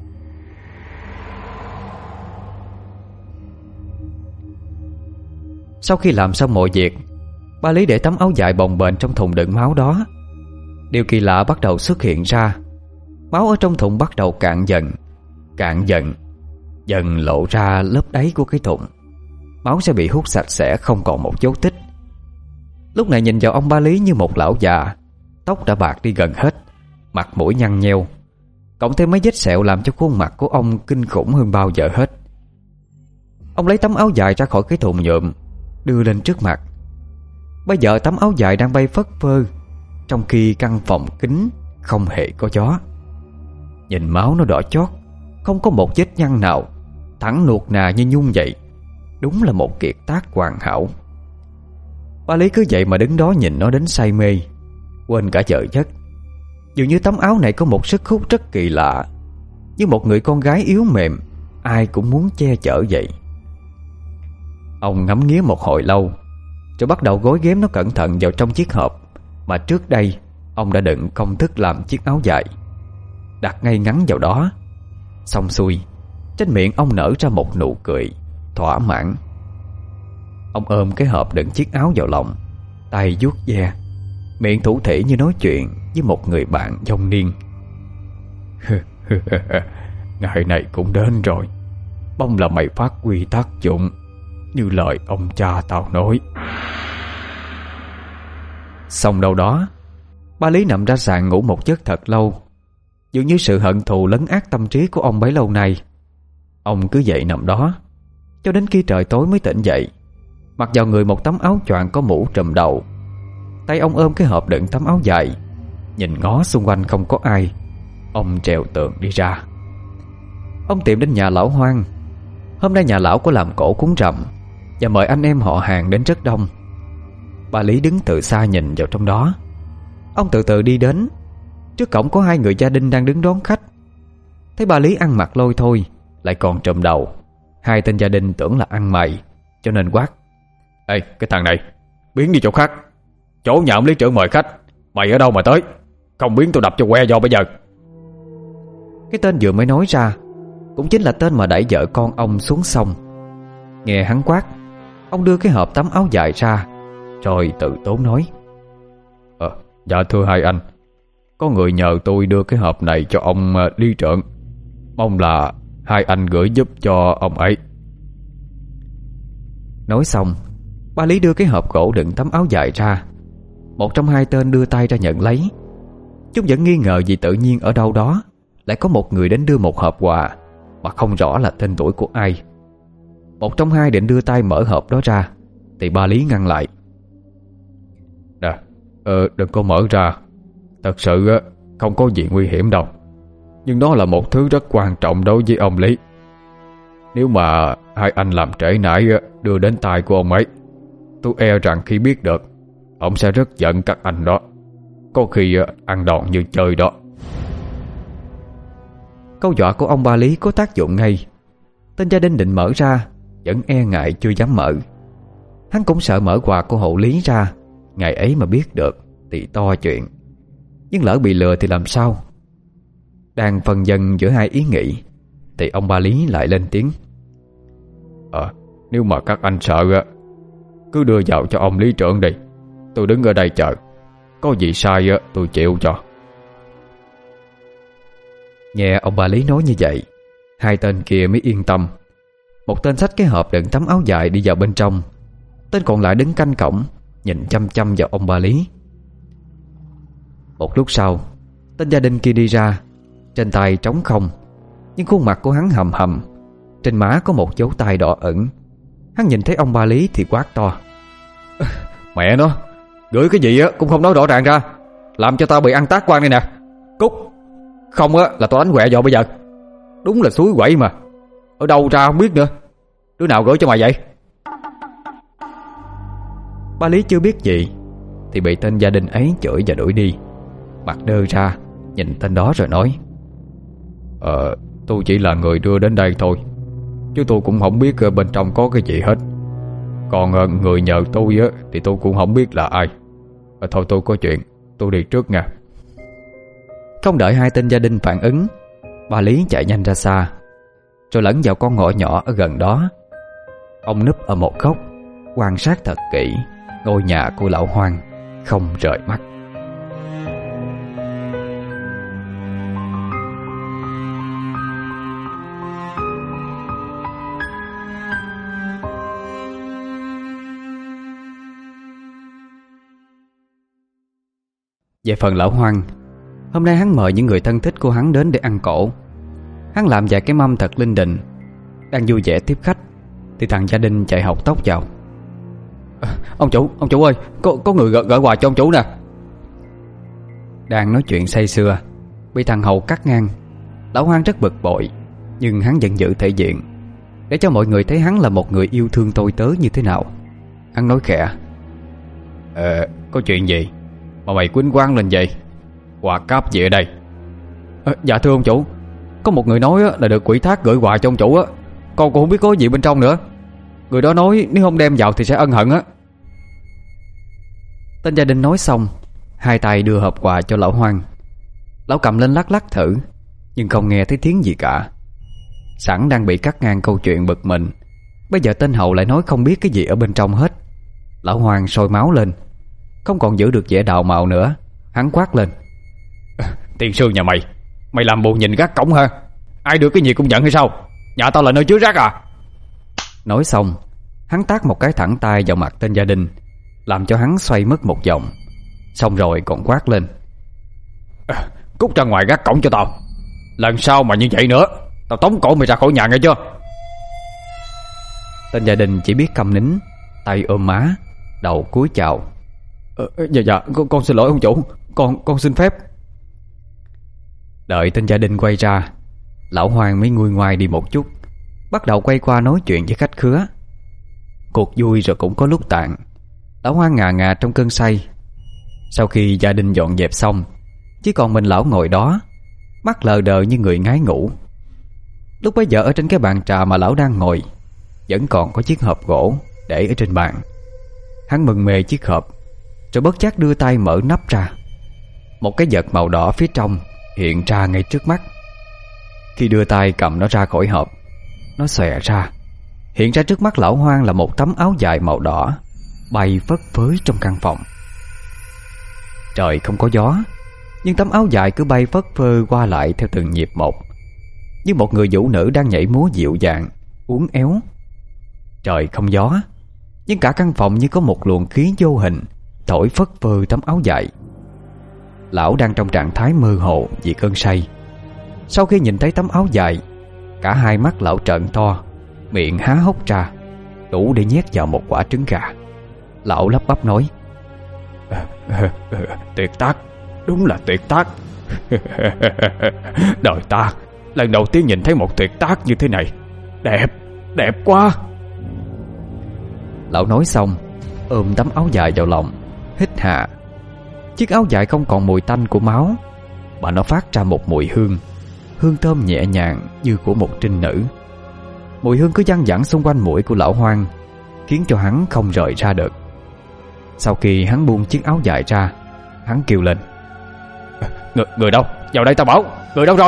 Sau khi làm xong mọi việc, ba Lý để tấm áo dài bồng bềnh trong thùng đựng máu đó. Điều kỳ lạ bắt đầu xuất hiện ra. Máu ở trong thùng bắt đầu cạn dần, cạn dần, dần lộ ra lớp đáy của cái thùng. Máu sẽ bị hút sạch sẽ, không còn một dấu tích. Lúc này nhìn vào ông ba Lý như một lão già. Tóc đã bạc đi gần hết, mặt mũi nhăn nheo, cộng thêm mấy vết sẹo làm cho khuôn mặt của ông kinh khủng hơn bao giờ hết. Ông lấy tấm áo dài ra khỏi cái thùng nhuộm, đưa lên trước mặt. Bây giờ tấm áo dài đang bay phất phơ, trong khi căn phòng kín không hề có gió. Nhìn máu nó đỏ chót, không có một vết nhăn nào, thẳng nuột nà như nhung vậy. Đúng là một kiệt tác hoàn hảo. Ba Lý cứ vậy mà đứng đó nhìn nó đến say mê, quên cả trời đất. Dường như tấm áo này có một sức hút rất kỳ lạ, như một người con gái yếu mềm, ai cũng muốn che chở vậy. Ông ngắm nghía một hồi lâu, rồi bắt đầu gối ghém nó cẩn thận vào trong chiếc hộp mà trước đây ông đã đựng công thức làm chiếc áo dài. Đặt ngay ngắn vào đó. Xong xuôi, trên miệng ông nở ra một nụ cười thỏa mãn. Ông ôm cái hộp đựng chiếc áo vào lòng, tay vuốt ve, miệng thủ thỉ như nói chuyện với một người bạn vong niên. Ngày này cũng đến rồi, mong là mày phát huy tác dụng như lời ông cha tao nói. Xong đâu đó, ba Lý nằm ra sàn ngủ một giấc thật lâu. Dường như sự hận thù lấn át tâm trí của ông bấy lâu nay. Ông cứ dậy nằm đó cho đến khi trời tối mới tỉnh dậy, mặc vào người một tấm áo choàng có mũ trùm đầu. Tay ông ôm cái hộp đựng tấm áo dài, nhìn ngó xung quanh không có ai. Ông trèo tường đi ra. Ông tìm đến nhà lão Hoang. Hôm nay nhà lão có làm cỗ cúng rằm và mời anh em họ hàng đến rất đông. Bà Lý đứng từ xa nhìn vào trong đó. Ông từ từ đi đến. Trước cổng có hai người gia đình đang đứng đón khách. Thấy bà Lý ăn mặc lôi thôi, lại còn trùm đầu, hai tên gia đình tưởng là ăn mày, cho nên quát: Ê, cái thằng này, biến đi chỗ khác. Chỗ nhà ông lý trưởng mời khách, mày ở đâu mà tới? Không biến tôi đập cho que do bây giờ. Cái tên vừa mới nói ra cũng chính là tên mà đẩy vợ con ông xuống sông. Nghe hắn quát, ông đưa cái hộp tấm áo dài ra, Rồi tự tốn nói: Ờ, dạ thưa hai anh, có người nhờ tôi đưa cái hộp này cho ông Lý Trượng, mong là hai anh gửi giúp cho ông ấy. Nói xong, ba Lý đưa cái hộp gỗ đựng tấm áo dài ra. Một trong hai tên đưa tay ra nhận lấy. Chúng vẫn nghi ngờ vì tự nhiên ở đâu đó lại có một người đến đưa một hộp quà mà không rõ là tên tuổi của ai. Một trong hai định đưa tay mở hộp đó ra thì ba Lý ngăn lại: Nè, ờ, đừng có mở ra. Thật sự không có gì nguy hiểm đâu, nhưng đó là một thứ rất quan trọng đối với ông Lý. Nếu mà hai anh làm trễ nải đưa đến tay của ông ấy, tôi e rằng khi biết được, ông sẽ rất giận các anh đó. Có khi ăn đòn như chơi đó. Câu dọa của ông ba Lý có tác dụng ngay. Tên gia đình định mở ra, vẫn e ngại chưa dám mở. Hắn cũng sợ mở quà của hộ Lý ra, ngày ấy mà biết được thì to chuyện. Nhưng lỡ bị lừa thì làm sao? Đang phân vân giữa hai ý nghĩ thì ông ba Lý lại lên tiếng: Ờ, nếu mà các anh sợ, cứ đưa vào cho ông Lý Trưởng đi. Tôi đứng ở đây chờ, có gì sai tôi chịu cho. Nghe ông ba Lý nói như vậy, hai tên kia mới yên tâm. Một tên xách cái hộp đựng tấm áo dài đi vào bên trong. Tên còn lại đứng canh cổng, nhìn chăm chăm vào ông ba Lý. Một lúc sau, tên gia đình kia đi ra. Trên tay trống không, nhưng khuôn mặt của hắn hầm hầm. Trên má có một dấu tay đỏ ẩn. Hắn nhìn thấy ông ba Lý thì quát to: Mẹ nó, gửi cái gì cũng không nói rõ ràng ra, làm cho tao bị ăn tác quan đây nè. Cút, không á là tao đánh quẹ vào bây giờ. Đúng là suối quẩy mà, ở đâu ra không biết nữa. Đứa nào gửi cho mày vậy? Ba Lý chưa biết gì thì bị tên gia đình ấy chửi và đuổi đi. Mặt đơ ra nhìn tên đó rồi nói: Ờ, tôi chỉ là người đưa đến đây thôi, chứ tôi cũng không biết bên trong có cái gì hết. Còn người nhờ tôi á thì tôi cũng không biết là ai. à, Thôi tôi có chuyện, tôi đi trước nha. Không đợi hai tên gia đình phản ứng, ba Lý chạy nhanh ra xa, rồi lẫn vào con ngõ nhỏ ở gần đó. Ông núp ở một góc, quan sát thật kỹ ngôi nhà của lão Hoang, không rời mắt. Về phần lão Hoang, hôm nay hắn mời những người thân thích của hắn đến để ăn cỗ. Hắn làm vài cái mâm thật linh đình. Đang vui vẻ tiếp khách thì thằng gia đình chạy hộc tốc vào: à, Ông chủ, ông chủ ơi, Có, có người gửi, gửi quà cho ông chủ nè. Đang nói chuyện say sưa, bị thằng hầu cắt ngang. Lão Hoang rất bực bội, nhưng hắn vẫn giữ thể diện, để cho mọi người thấy hắn là một người yêu thương tôi tớ như thế nào. Hắn nói khẽ: Ờ, có chuyện gì mà mày quýnh quán lên vậy? Quà cáp gì ở đây? à, Dạ thưa ông chủ, có một người nói là được quỷ thác gửi quà cho ông chủ á. Con cũng không biết có gì bên trong nữa. Người đó nói nếu không đem vào thì sẽ ân hận á. Tên gia đình nói xong, hai tay đưa hộp quà cho lão Hoang. Lão cầm lên lắc lắc thử, nhưng không nghe thấy tiếng gì cả. Sẵn đang bị cắt ngang câu chuyện bực mình, bây giờ tên hầu lại nói không biết cái gì ở bên trong hết. Lão Hoang sôi máu lên, không còn giữ được vẻ đạo mạo nữa. Hắn quát lên: Tiền sư nhà mày, mày làm bộ nhìn gác cổng ha? Ai đưa cái gì cũng nhận hay sao? Nhà tao là nơi chứa rác à? Nói xong, hắn tát một cái thẳng tay vào mặt tên gia đình, làm cho hắn xoay mất một vòng. Xong rồi còn quát lên: à, Cút ra ngoài gác cổng cho tao. Lần sau mà như vậy nữa, tao tống cổ mày ra khỏi nhà nghe chưa? Tên gia đình chỉ biết câm nín, tay ôm má, đầu cúi chào: ờ, Dạ dạ, con, con xin lỗi ông chủ, Con con xin phép. Đợi tên gia đình quay ra, lão Hoang mới nguôi ngoai đi một chút, bắt đầu quay qua nói chuyện với khách khứa. Cuộc vui rồi cũng có lúc tàn. Lão Hoang ngà ngà trong cơn say. Sau khi gia đình dọn dẹp xong, chỉ còn mình lão ngồi đó, mắt lờ đờ như người ngái ngủ. Lúc bấy giờ ở trên cái bàn trà mà lão đang ngồi, vẫn còn có chiếc hộp gỗ để ở trên bàn. Hắn mừng mê chiếc hộp, rồi bất giác đưa tay mở nắp ra. Một cái vật màu đỏ phía trong hiện ra ngay trước mắt. Khi đưa tay cầm nó ra khỏi hộp, nó xòe ra. Hiện ra trước mắt lão Hoang là một tấm áo dài màu đỏ, bay phất phới trong căn phòng. Trời không có gió, nhưng tấm áo dài cứ bay phất phơ qua lại theo từng nhịp một, như một người vũ nữ đang nhảy múa dịu dàng, uốn éo. Trời không gió, nhưng cả căn phòng như có một luồng khí vô hình thổi phất phơ tấm áo dài. Lão đang trong trạng thái mơ hồ vì cơn say. Sau khi nhìn thấy tấm áo dài, cả hai mắt lão trợn to, miệng há hốc ra, đủ để nhét vào một quả trứng gà. Lão lắp bắp nói: tuyệt tác, đúng là tuyệt tác. Đời ta lần đầu tiên nhìn thấy một tuyệt tác như thế này. Đẹp, đẹp quá. Lão nói xong, ôm tấm áo dài vào lòng, hít hà. Chiếc áo dài không còn mùi tanh của máu, mà nó phát ra một mùi hương, hương thơm nhẹ nhàng như của một trinh nữ. Mùi hương cứ văng vẳng xung quanh mũi của lão Hoang, khiến cho hắn không rời ra được. Sau khi hắn buông chiếc áo dài ra, hắn kêu lên: Người, người đâu? Vào đây tao bảo. Người đâu rồi?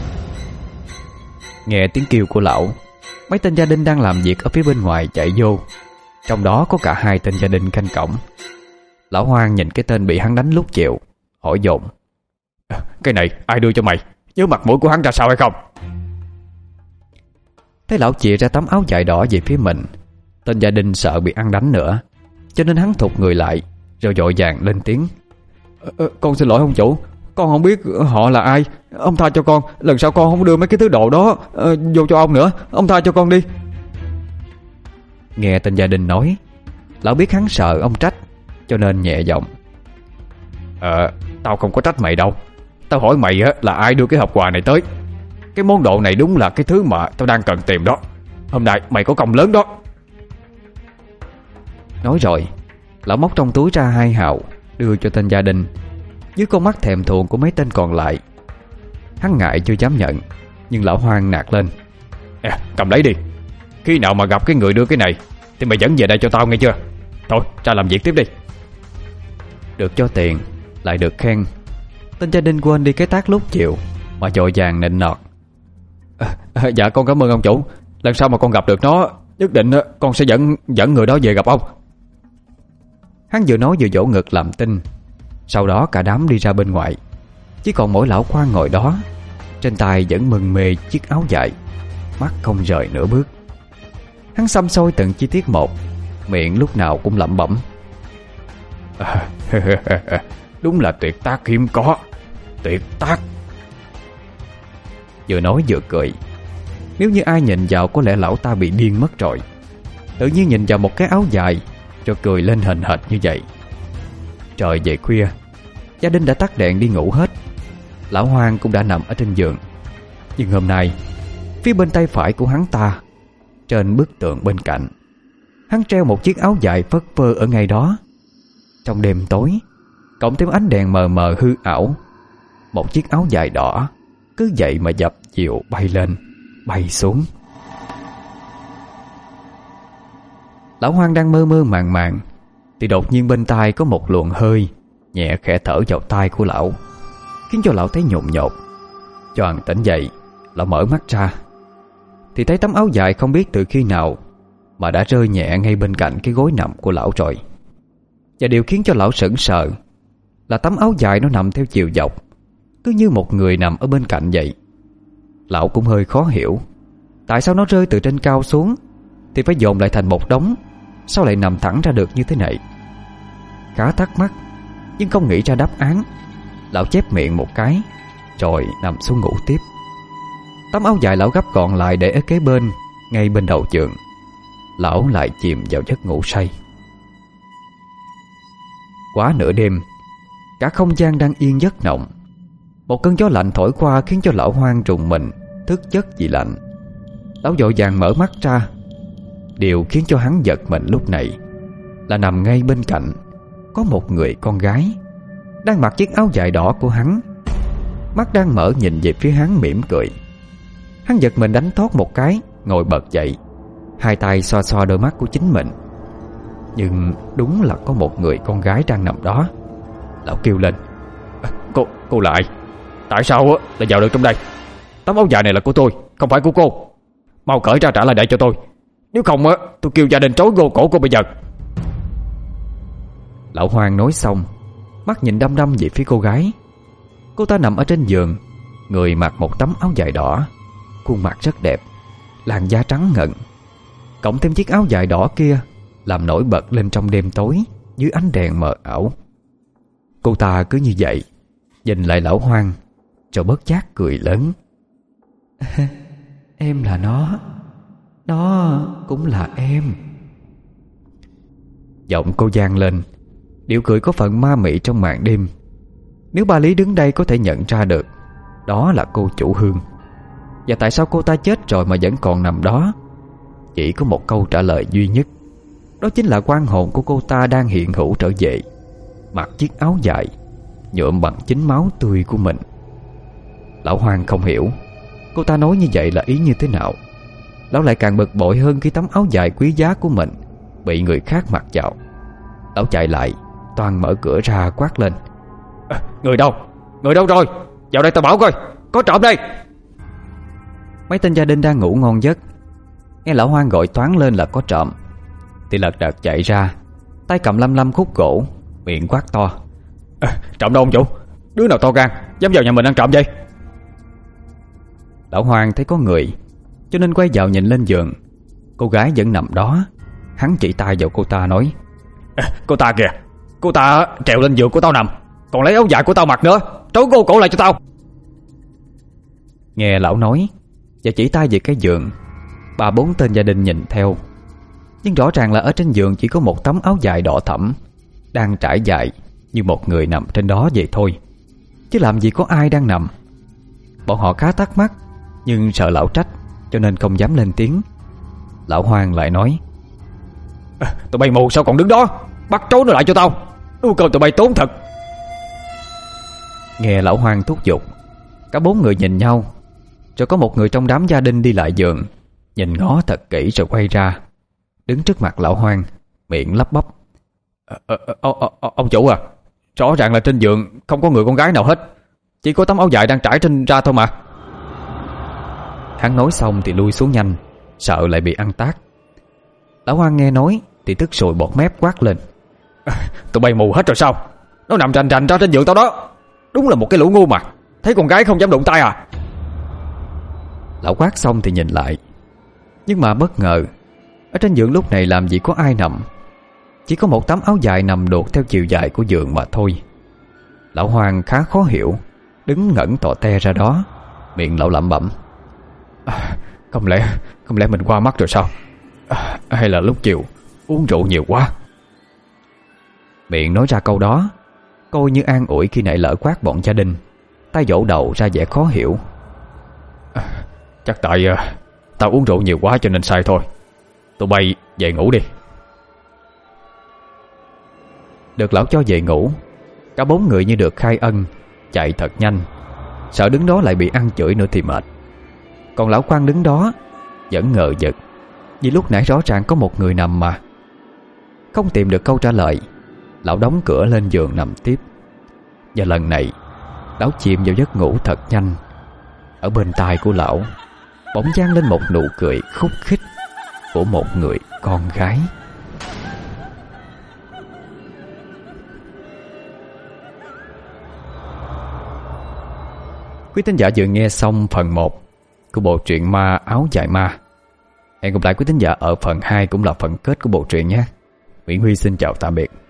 Nghe tiếng kêu của lão, mấy tên gia đình đang làm việc ở phía bên ngoài chạy vô, trong đó có cả hai tên gia đình canh cổng. Lão Hoang nhìn cái tên bị hắn đánh lúc chiều, hỏi dồn: Cái này ai đưa cho mày? Nhớ mặt mũi của hắn ra sao hay không? Thấy lão chìa ra tấm áo dài đỏ về phía mình, tên gia đình sợ bị ăn đánh nữa, cho nên hắn thụt người lại, rồi vội vàng lên tiếng: ờ, Con xin lỗi ông chủ, con không biết họ là ai. Ông tha cho con, lần sau con không đưa mấy cái thứ đồ đó ờ, vô cho ông nữa. Ông tha cho con đi. Nghe tên gia đình nói, lão biết hắn sợ ông trách, cho nên nhẹ giọng: Ờ, tao không có trách mày đâu. Tao hỏi mày á là ai đưa cái hộp quà này tới. Cái món đồ này đúng là cái thứ mà tao đang cần tìm đó. Hôm nay mày có công lớn đó. Nói rồi, lão móc trong túi ra hai hào, đưa cho tên gia đình. Dưới con mắt thèm thuồng của mấy tên còn lại, hắn ngại chưa dám nhận, nhưng lão Hoang nạt lên: à, cầm lấy đi. Khi nào mà gặp cái người đưa cái này thì mày dẫn về đây cho tao nghe chưa? Thôi ra làm việc tiếp đi. Được cho tiền, lại được khen, tên gia đình quên đi cái tác lúc chiều mà vội vàng nịnh nọt: à, à, Dạ con cảm ơn ông chủ. Lần sau mà con gặp được nó, nhất định con sẽ dẫn dẫn người đó về gặp ông. Hắn vừa nói vừa vỗ ngực làm tin. Sau đó cả đám đi ra bên ngoài, chỉ còn mỗi lão Khoan ngồi đó, trên tay vẫn mừng mê chiếc áo dài, mắt không rời nửa bước. Hắn xăm soi từng chi tiết một, miệng lúc nào cũng lẩm bẩm: à, đúng là tuyệt tác hiếm có. Tuyệt tác. Vừa nói vừa cười. Nếu như ai nhìn vào có lẽ lão ta bị điên mất rồi. Tự nhiên nhìn vào một cái áo dài cho cười lên hềnh hệt như vậy. Trời về khuya, gia đình đã tắt đèn đi ngủ hết. Lão Hoang cũng đã nằm ở trên giường. Nhưng hôm nay, phía bên tay phải của hắn ta, trên bức tượng bên cạnh, hắn treo một chiếc áo dài phất phơ ở ngay đó. Trong đêm tối, cộng thêm ánh đèn mờ mờ hư ảo, một chiếc áo dài đỏ cứ vậy mà dập dìu bay lên, bay xuống. Lão Hoang đang mơ mơ màng màng thì đột nhiên bên tai có một luồng hơi nhẹ khẽ thở vào tai của lão, khiến cho lão thấy nhộn nhột. Choàng tỉnh dậy, lão mở mắt ra thì thấy tấm áo dài không biết từ khi nào mà đã rơi nhẹ ngay bên cạnh cái gối nằm của lão rồi. Và điều khiến cho lão sững sờ là tấm áo dài nó nằm theo chiều dọc, cứ như một người nằm ở bên cạnh vậy. Lão cũng hơi khó hiểu tại sao nó rơi từ trên cao xuống thì phải dồn lại thành một đống, sao lại nằm thẳng ra được như thế này. Khá thắc mắc nhưng không nghĩ ra đáp án, lão chép miệng một cái rồi nằm xuống ngủ tiếp. Tấm áo dài lão gấp gọn lại để ở kế bên, ngay bên đầu giường. Lão lại chìm vào giấc ngủ say. Quá nửa đêm, cả không gian đang yên giấc nồng. Một cơn gió lạnh thổi qua khiến cho lão Hoang rùng mình, thức giấc vì lạnh. Lão vội vàng mở mắt ra. Điều khiến cho hắn giật mình lúc này là nằm ngay bên cạnh có một người con gái đang mặc chiếc áo dài đỏ của hắn, mắt đang mở nhìn về phía hắn mỉm cười. Hắn giật mình đánh thót một cái, ngồi bật dậy, hai tay xoa xoa đôi mắt của chính mình. Nhưng đúng là có một người con gái đang nằm đó. Lão kêu lên: à, Cô, cô là ai? Tại sao á lại vào được trong đây? Tấm áo dài này là của tôi, không phải của cô. Mau cởi ra trả lại đây cho tôi. Nếu không á, tôi kêu gia đình trói gô cổ cô bây giờ. Lão Hoang nói xong, mắt nhìn đăm đăm về phía cô gái. Cô ta nằm ở trên giường, người mặc một tấm áo dài đỏ, khuôn mặt rất đẹp, làn da trắng ngần, cộng thêm chiếc áo dài đỏ kia làm nổi bật lên trong đêm tối dưới ánh đèn mờ ảo. Cô ta cứ như vậy nhìn lại Lão Hoang, rồi bất giác cười lớn. Em là nó, nó cũng là em. Giọng cô vang lên, điệu cười có phần ma mị trong màn đêm. Nếu ba Lý đứng đây có thể nhận ra được đó là cô chủ Hương. Và tại sao cô ta chết rồi mà vẫn còn nằm đó? Chỉ có một câu trả lời duy nhất, đó chính là oan hồn của cô ta đang hiện hữu trở về, mặc chiếc áo dài nhuộm bằng chính máu tươi của mình. Lão Hoang không hiểu cô ta nói như vậy là ý như thế nào. Lão lại càng bực bội hơn khi tấm áo dài quý giá của mình bị người khác mặc vào. Lão chạy lại, toàn mở cửa ra quát lên. À, người đâu? Người đâu rồi? Vào đây tao bảo coi, có trộm đây. Mấy tên gia đình đang ngủ ngon giấc, nghe Lão Hoang gọi toáng lên là có trộm thì lật đật chạy ra, tay cầm lăm lăm khúc gỗ, miệng quát to. À, trộm đâu ông chủ? Đứa nào to gan dám vào nhà mình ăn trộm vậy? Lão Hoang thấy có người cho nên quay vào nhìn lên giường. Cô gái vẫn nằm đó. Hắn chỉ tay vào cô ta nói. À, cô ta kìa, cô ta trèo lên giường của tao nằm, còn lấy áo dài của tao mặc nữa, trói cô cổ lại cho tao. Nghe lão nói và chỉ tay về cái giường, ba bốn tên gia đình nhìn theo. Nhưng rõ ràng là ở trên giường chỉ có một tấm áo dài đỏ thẫm đang trải dài như một người nằm trên đó vậy thôi, chứ làm gì có ai đang nằm. Bọn họ khá thắc mắc, nhưng sợ lão trách cho nên không dám lên tiếng. Lão Hoang lại nói. À, tụi bay mù sao còn đứng đó, bắt trốn nó lại cho tao, nuôi cơm tụi bay tốn thật. Nghe Lão Hoang thúc giục, cả bốn người nhìn nhau. Rồi có một người trong đám gia đình đi lại giường, nhìn ngó thật kỹ rồi quay ra, đứng trước mặt Lão Hoang, miệng lắp bắp. À, à, à, à, à, ông chủ à, rõ ràng là trên giường không có người con gái nào hết, chỉ có tấm áo dài đang trải trên ra thôi mà. Hắn nói xong thì lui xuống nhanh, sợ lại bị ăn tát. Lão Hoang nghe nói thì tức sùi bọt mép quát lên. À, tụi bay mù hết rồi sao? Nó nằm rành rành ra trên giường tao đó. Đúng là một cái lũ ngu mà, thấy con gái không dám đụng tay à? Lão quát xong thì nhìn lại, nhưng mà bất ngờ ở trên giường lúc này làm gì có ai nằm, chỉ có một tấm áo dài nằm đột theo chiều dài của giường mà thôi. Lão Hoang khá khó hiểu, đứng ngẩn tọ te ra đó, miệng lão lẩm bẩm. À, không lẽ Không lẽ mình qua mắt rồi sao? À, hay là lúc chiều uống rượu nhiều quá? Miệng nói ra câu đó, coi như an ủi khi nãy lỡ quát bọn gia đình, tay vỗ đầu ra vẻ khó hiểu. À, chắc tại uh, tao uống rượu nhiều quá cho nên sai thôi. Tụi bay về ngủ đi. Được lão cho về ngủ, cả bốn người như được khai ân, chạy thật nhanh, sợ đứng đó lại bị ăn chửi nữa thì mệt. Còn lão Quang đứng đó vẫn ngờ vực, vì lúc nãy rõ ràng có một người nằm mà. Không tìm được câu trả lời, lão đóng cửa lên giường nằm tiếp. Và lần này lão chìm vào giấc ngủ thật nhanh. Ở bên tai của lão bỗng vang lên một nụ cười khúc khích của một người con gái. Quý thính giả vừa nghe xong phần một của bộ truyện Ma Áo Dài Ma. Hẹn gặp lại quý thính giả ở phần hai cũng là phần kết của bộ truyện nhé. Nguyễn Huy xin chào tạm biệt.